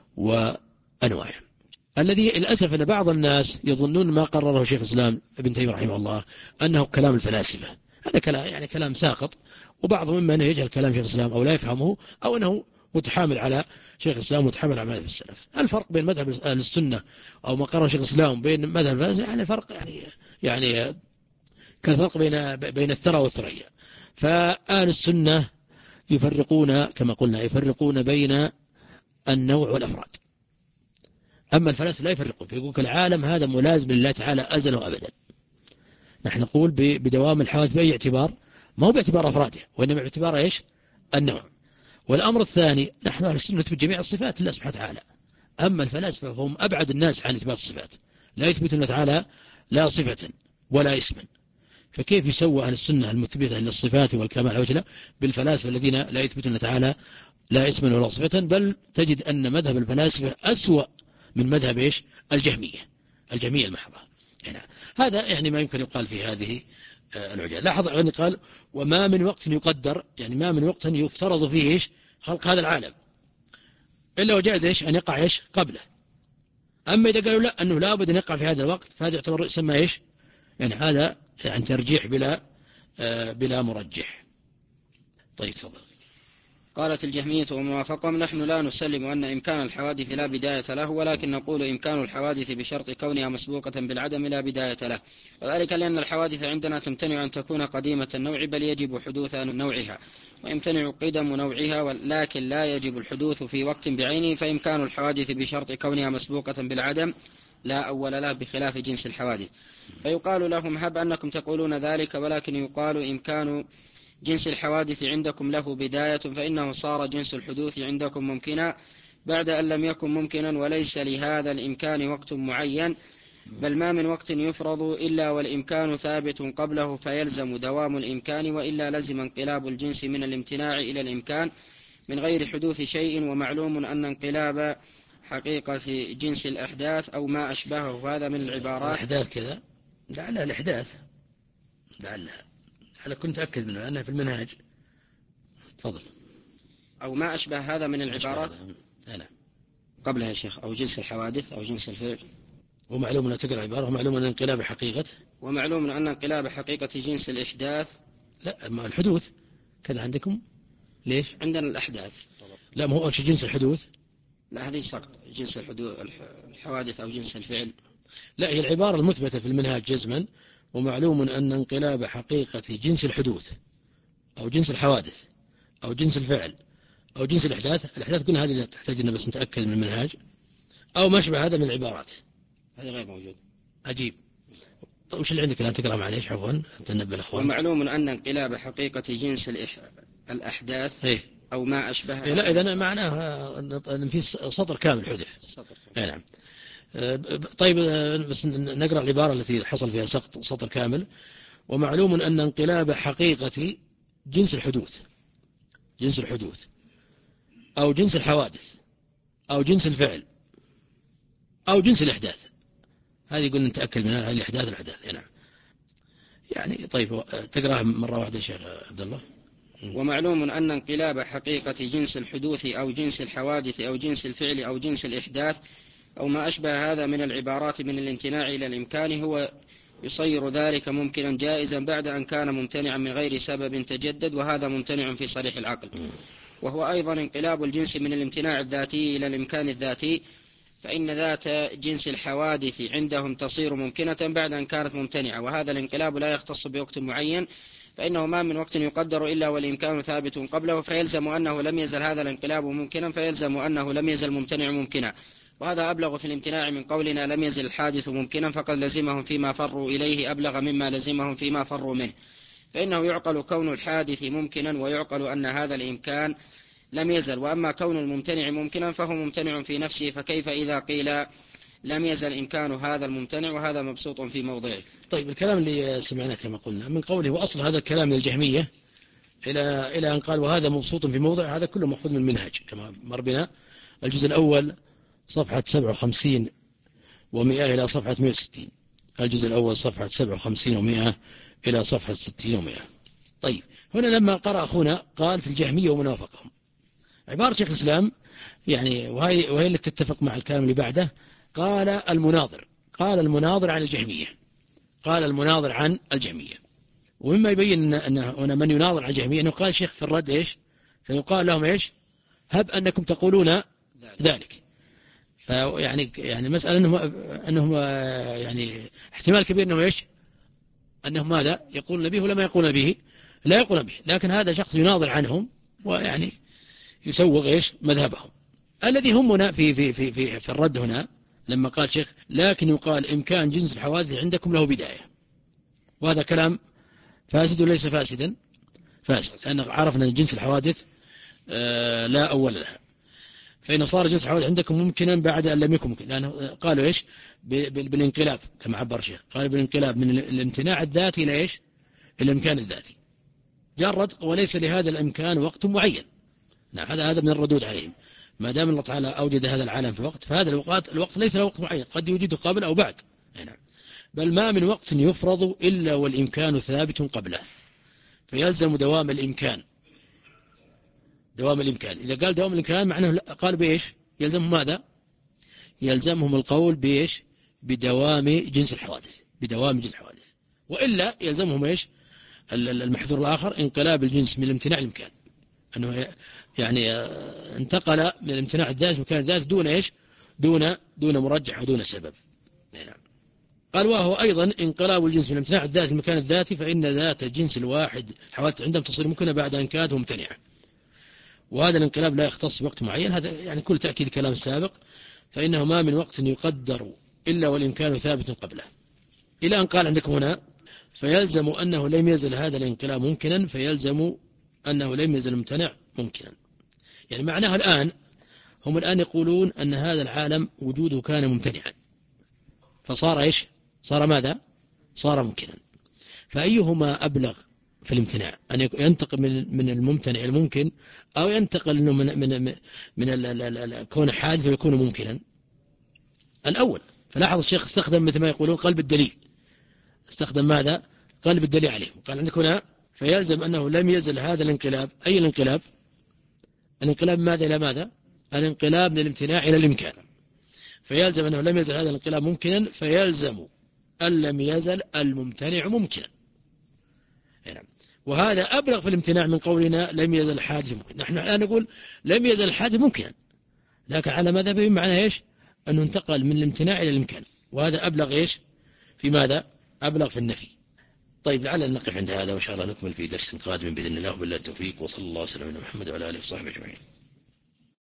وأنواعها. الذي للأسف أن بعض الناس يظنون ما قرره شيخ الإسلام ابن تيمية رحمه الله أنه كلام الفلاسفة. هذا كلام يعني كلام ساقط، وبعضهم ممن يجهل كلام شيخ الإسلام أو لا يفهمه، أو أنه متحامل على شيخ الإسلام متحامل على مذهب السلف. الفرق بين مذهب أهل السنة أو ما قرره شيخ الإسلام بين مذهب الفلاسفة يعني فرق يعني يعني كالفرق بين بين الثرى والثريا. فأهل السنة يفرقون كما قلنا يفرقون بين النوع والأفراد، أما الفلاسفة لا يفرقون، فيقول العالم هذا ملازم لله تعالى أزل وأبدا. نحن نقول بدوام الحوادث بأي اعتبار؟ ما هو باعتبار أفراده، وإنما باعتبار إيش؟ النوع. والأمر الثاني، نحن أهل السنة نثبت جميع الصفات لله سبحانه وتعالى، أما الفلاسفة هم أبعد الناس عن إثبات الصفات، لا يثبتون الله تعالى لا صفة ولا اسما. فكيف يسوى أهل السنة المثبتة للصفات والكمال والجلال بالفلاسفة الذين لا يثبتون الله تعالى لا اسما ولا صفة؟ بل تجد أن مذهب الفلاسفة أسوأ من مذهب إيش؟ الجهمية الجهمية المحضة. يعني هذا يعني ما يمكن يقال في هذه العجال. لاحظ أن قال وما من وقت يقدر، يعني ما من وقت يفترض فيه إيش؟ خلق هذا العالم إلا وجاز إيش؟ أن يقع إيش؟ قبله. أما إذا قالوا لا أنه لابد أن يقع في هذا الوقت، فهذا يعتبر يسمى إيش؟ يعني هذا يعني ترجيح بلا آه بلا مرجح. طيب تفضل. قالت الجهمية وموافقهم نحن لا نسلم أن إمكان الحوادث لا بداية له، ولكن نقول إمكان الحوادث بشرط كونها مسبوقة بالعدم لا بداية له، وذلك لأن الحوادث عندنا تمتنع أن تكون قديمة النوع، بل يجب حدوث نوعها، ويمتنع قدم نوعها، ولكن لا يجب الحدوث في وقت بعينه. فإمكان الحوادث بشرط كونها مسبوقة بالعدم لا أول له، بخلاف جنس الحوادث. فيقال لهم هب أنكم تقولون ذلك، ولكن يقال إمكان جنس الحوادث عندكم له بداية، فإنه صار جنس الحدوث عندكم ممكنا بعد أن لم يكن ممكنا، وليس لهذا الإمكان وقت معين، بل ما من وقت يفرض إلا والإمكان ثابت قبله فيلزم دوام الإمكان، وإلا لزم انقلاب الجنس من الامتناع إلى الإمكان من غير حدوث شيء. ومعلوم أن انقلاب حقيقة جنس الأحداث أو ما أشبهه هذا من العبارات. الأحداث كذا لعلها الأحداث، لعلها أنا كنت أتأكد منه لأنها في المنهاج. تفضل. أو ما أشبه هذا من العبارات أنا قبلها يا شيخ، أو جنس الحوادث أو جنس الفعل. ومعلوم أن تقرأ عبارة ومعلوم أن انقلاب حقيقة ومعلوم أن انقلاب حقيقة جنس الإحداث. لا، ما الحدوث كذا عندكم. ليش عندنا الأحداث. لا، ما هو أول شيء جنس الحدوث. لا، هذه سقط جنس الحوادث أو جنس الفعل. لا، هي العبارة المثبتة في المنهاج جزما. ومعلوم أن انقلاب حقيقة جنس الحدوث أو جنس الحوادث أو جنس الفعل أو جنس الإحداث. الإحداث قلنا هذه اللي تحتاج لنا بس نتأكد من المنهاج أو ما شبه هذا من العبارات. هذا غير موجود. عجيب. طيب وش اللي عندك الآن تقرأ معليش عفوا تنبه الأخوان. ومعلوم أن انقلاب حقيقة جنس الإح... الأحداث إيه؟ أو ما أشبه. إيه لا، إذا معناها أن في سطر كامل حذف. سطر كامل. إيه نعم. طيب بس نقرأ العبارة التي حصل فيها سقط سطر كامل. ومعلوم أن انقلاب حقيقة جنس الحدوث جنس الحدوث أو جنس الحوادث أو جنس الفعل أو جنس الإحداث. هذه قلنا نتأكد منها، هذه الإحداث الأحداث. نعم. يعني طيب تقرأها مرة واحدة يا شيخ عبد الله. ومعلوم أن انقلاب حقيقة جنس الحدوث أو جنس الحوادث أو جنس الفعل أو جنس الإحداث أو ما أشبه هذا من العبارات من الامتناع إلى الإمكان هو يصير ذلك ممكنا جائزا بعد أن كان ممتنعا من غير سبب تجدد، وهذا ممتنع في صريح العقل. وهو أيضا انقلاب الجنس من الامتناع الذاتي إلى الإمكان الذاتي، فإن ذات جنس الحوادث عندهم تصير ممكنة بعد أن كانت ممتنعة، وهذا الانقلاب لا يختص بوقت معين، فإنه ما من وقت يقدر إلا والإمكان ثابت قبله، فيلزم أنه لم يزل هذا الانقلاب ممكنا، فيلزم أنه لم يزل ممتنع ممكنا. وهذا أبلغ في الامتناع من قولنا لم يزل الحادث ممكنا فقد لزمهم فيما فروا إليه أبلغ مما لزمهم فيما فروا منه، فإنه يعقل كون الحادث ممكنا ويعقل أن هذا الإمكان لم يزل. وأما كون الممتنع ممكنا فهو ممتنع في نفسه، فكيف إذا قيل لم يزل إمكان هذا الممتنع وهذا مبسوط في موضعه. طيب الكلام اللي سمعناه كما قلنا من قوله وأصل هذا الكلام من الجهمية إلى إلى أن قال وهذا مبسوط في موضع، هذا كله مأخوذ من المنهج كما مر بنا. الجزء الأول صفحة سبعة وخمسين ومئة إلى صفحة مئة وستين. الجزء الأول صفحة سبعة وخمسين ومئة إلى صفحة ستين ومئة. طيب هنا لما قرأ أخونا قال في الجهمية ومنافقهم، عبارة شيخ الإسلام يعني وهي, وهي اللي تتفق مع الكلام اللي بعده. قال المناظر قال المناظر عن الجهمية قال المناظر عن الجهمية. ومما يبين أن هنا من يناظر عن الجهمية أنه قال الشيخ في الرد إيش، فيقال لهم إيش، هب أنكم تقولون ذلك. فيعني يعني مسألة أنهم أنهم يعني احتمال كبير أنه إيش، أنهم ماذا يقولون به ولا ما يقولون به، لا يقولون به، لكن هذا شخص يناظر عنهم ويعني يسوغ إيش مذهبهم. الذي همنا في في في في في الرد هنا لما قال شيخ لكن يقال إمكان جنس الحوادث عندكم له بداية، وهذا كلام فاسد وليس فاسدا؟ فاسد، لأن عرفنا أن جنس الحوادث آه لا أول لها، فإن صار جنس الحوادث عندكم ممكنا بعد أن لم يكن ممكن، لأنه قالوا إيش بالانقلاب كما عبر الشيخ، قال بالانقلاب من الامتناع الذاتي إلى إيش، إلى الإمكان الذاتي جرد، وليس لهذا الإمكان وقت معين. نعم، هذا هذا من الردود عليهم. ما دام الله تعالى أوجد هذا العالم في وقت، فهذا الوقت الوقت ليس له وقت معين، قد يوجده قبل أو بعد. نعم. بل ما من وقت يفرض إلا والإمكان ثابت قبله، فيلزم دوام الإمكان. دوام الإمكان إذا قال دوام الإمكان معناه قال بإيش، يلزمهم ماذا، يلزمهم القول بإيش، بدوام جنس الحوادث، بدوام جنس الحوادث، وإلا يلزمهم إيش المحذور الآخر، انقلاب الجنس من الامتناع الإمكان، أنه يعني انتقل من الامتناع الذات مكان الذات دون إيش، دون دون مرجح ودون سبب. نعم. قال وهو أيضا انقلاب الجنس من الامتناع الذات المكان الذاتي، فإن ذات الجنس الواحد حوادث عندهم تصير ممكنة بعد أن كانت ممتنعة، وهذا الانقلاب لا يختص بوقت معين. هذا يعني كل تأكيد كلام السابق، فإنه ما من وقت يقدر إلا والإمكان ثابت قبله، إلى أن قال عندكم هنا فيلزم أنه لم يزل هذا الانقلاب ممكنا، فيلزم أنه لم يزل ممتنع ممكنا. يعني معناها الآن هم الآن يقولون أن هذا العالم وجوده كان ممتنعا، فصار إيش؟ صار ماذا؟ صار ممكنا. فأيهما أبلغ في الامتناع، أن ينتقل من من الممتنع إلى الممكن، أو ينتقل إنه من من من, من كون حادث ويكون ممكنا؟ الأول. فلاحظ الشيخ استخدم مثل ما يقولون قلب الدليل، استخدم ماذا؟ قلب الدليل عليه. قال عندك هنا فيلزم أنه لم يزل هذا الانقلاب، أي الانقلاب؟ الانقلاب ماذا إلى ماذا؟ الانقلاب من الامتناع إلى الإمكان. فيلزم أنه لم يزل هذا الانقلاب ممكنا، فيلزم أن لم يزل الممتنع ممكنا. يعني وهذا أبلغ في الامتناع من قولنا لم يزل الحادث ممكن. نحن الآن نقول لم يزل الحادث ممكنا، لكن على مذهبهم معنى إيش؟ أنه انتقل من الامتناع إلى الإمكان، وهذا أبلغ إيش؟ في ماذا؟ أبلغ في النفي. طيب لعلنا نقف عند هذا، وإن شاء الله نكمل في درس قادم بإذن الله، وبالله التوفيق، وصلى الله وسلم على محمد وعلى آله وصحبه أجمعين.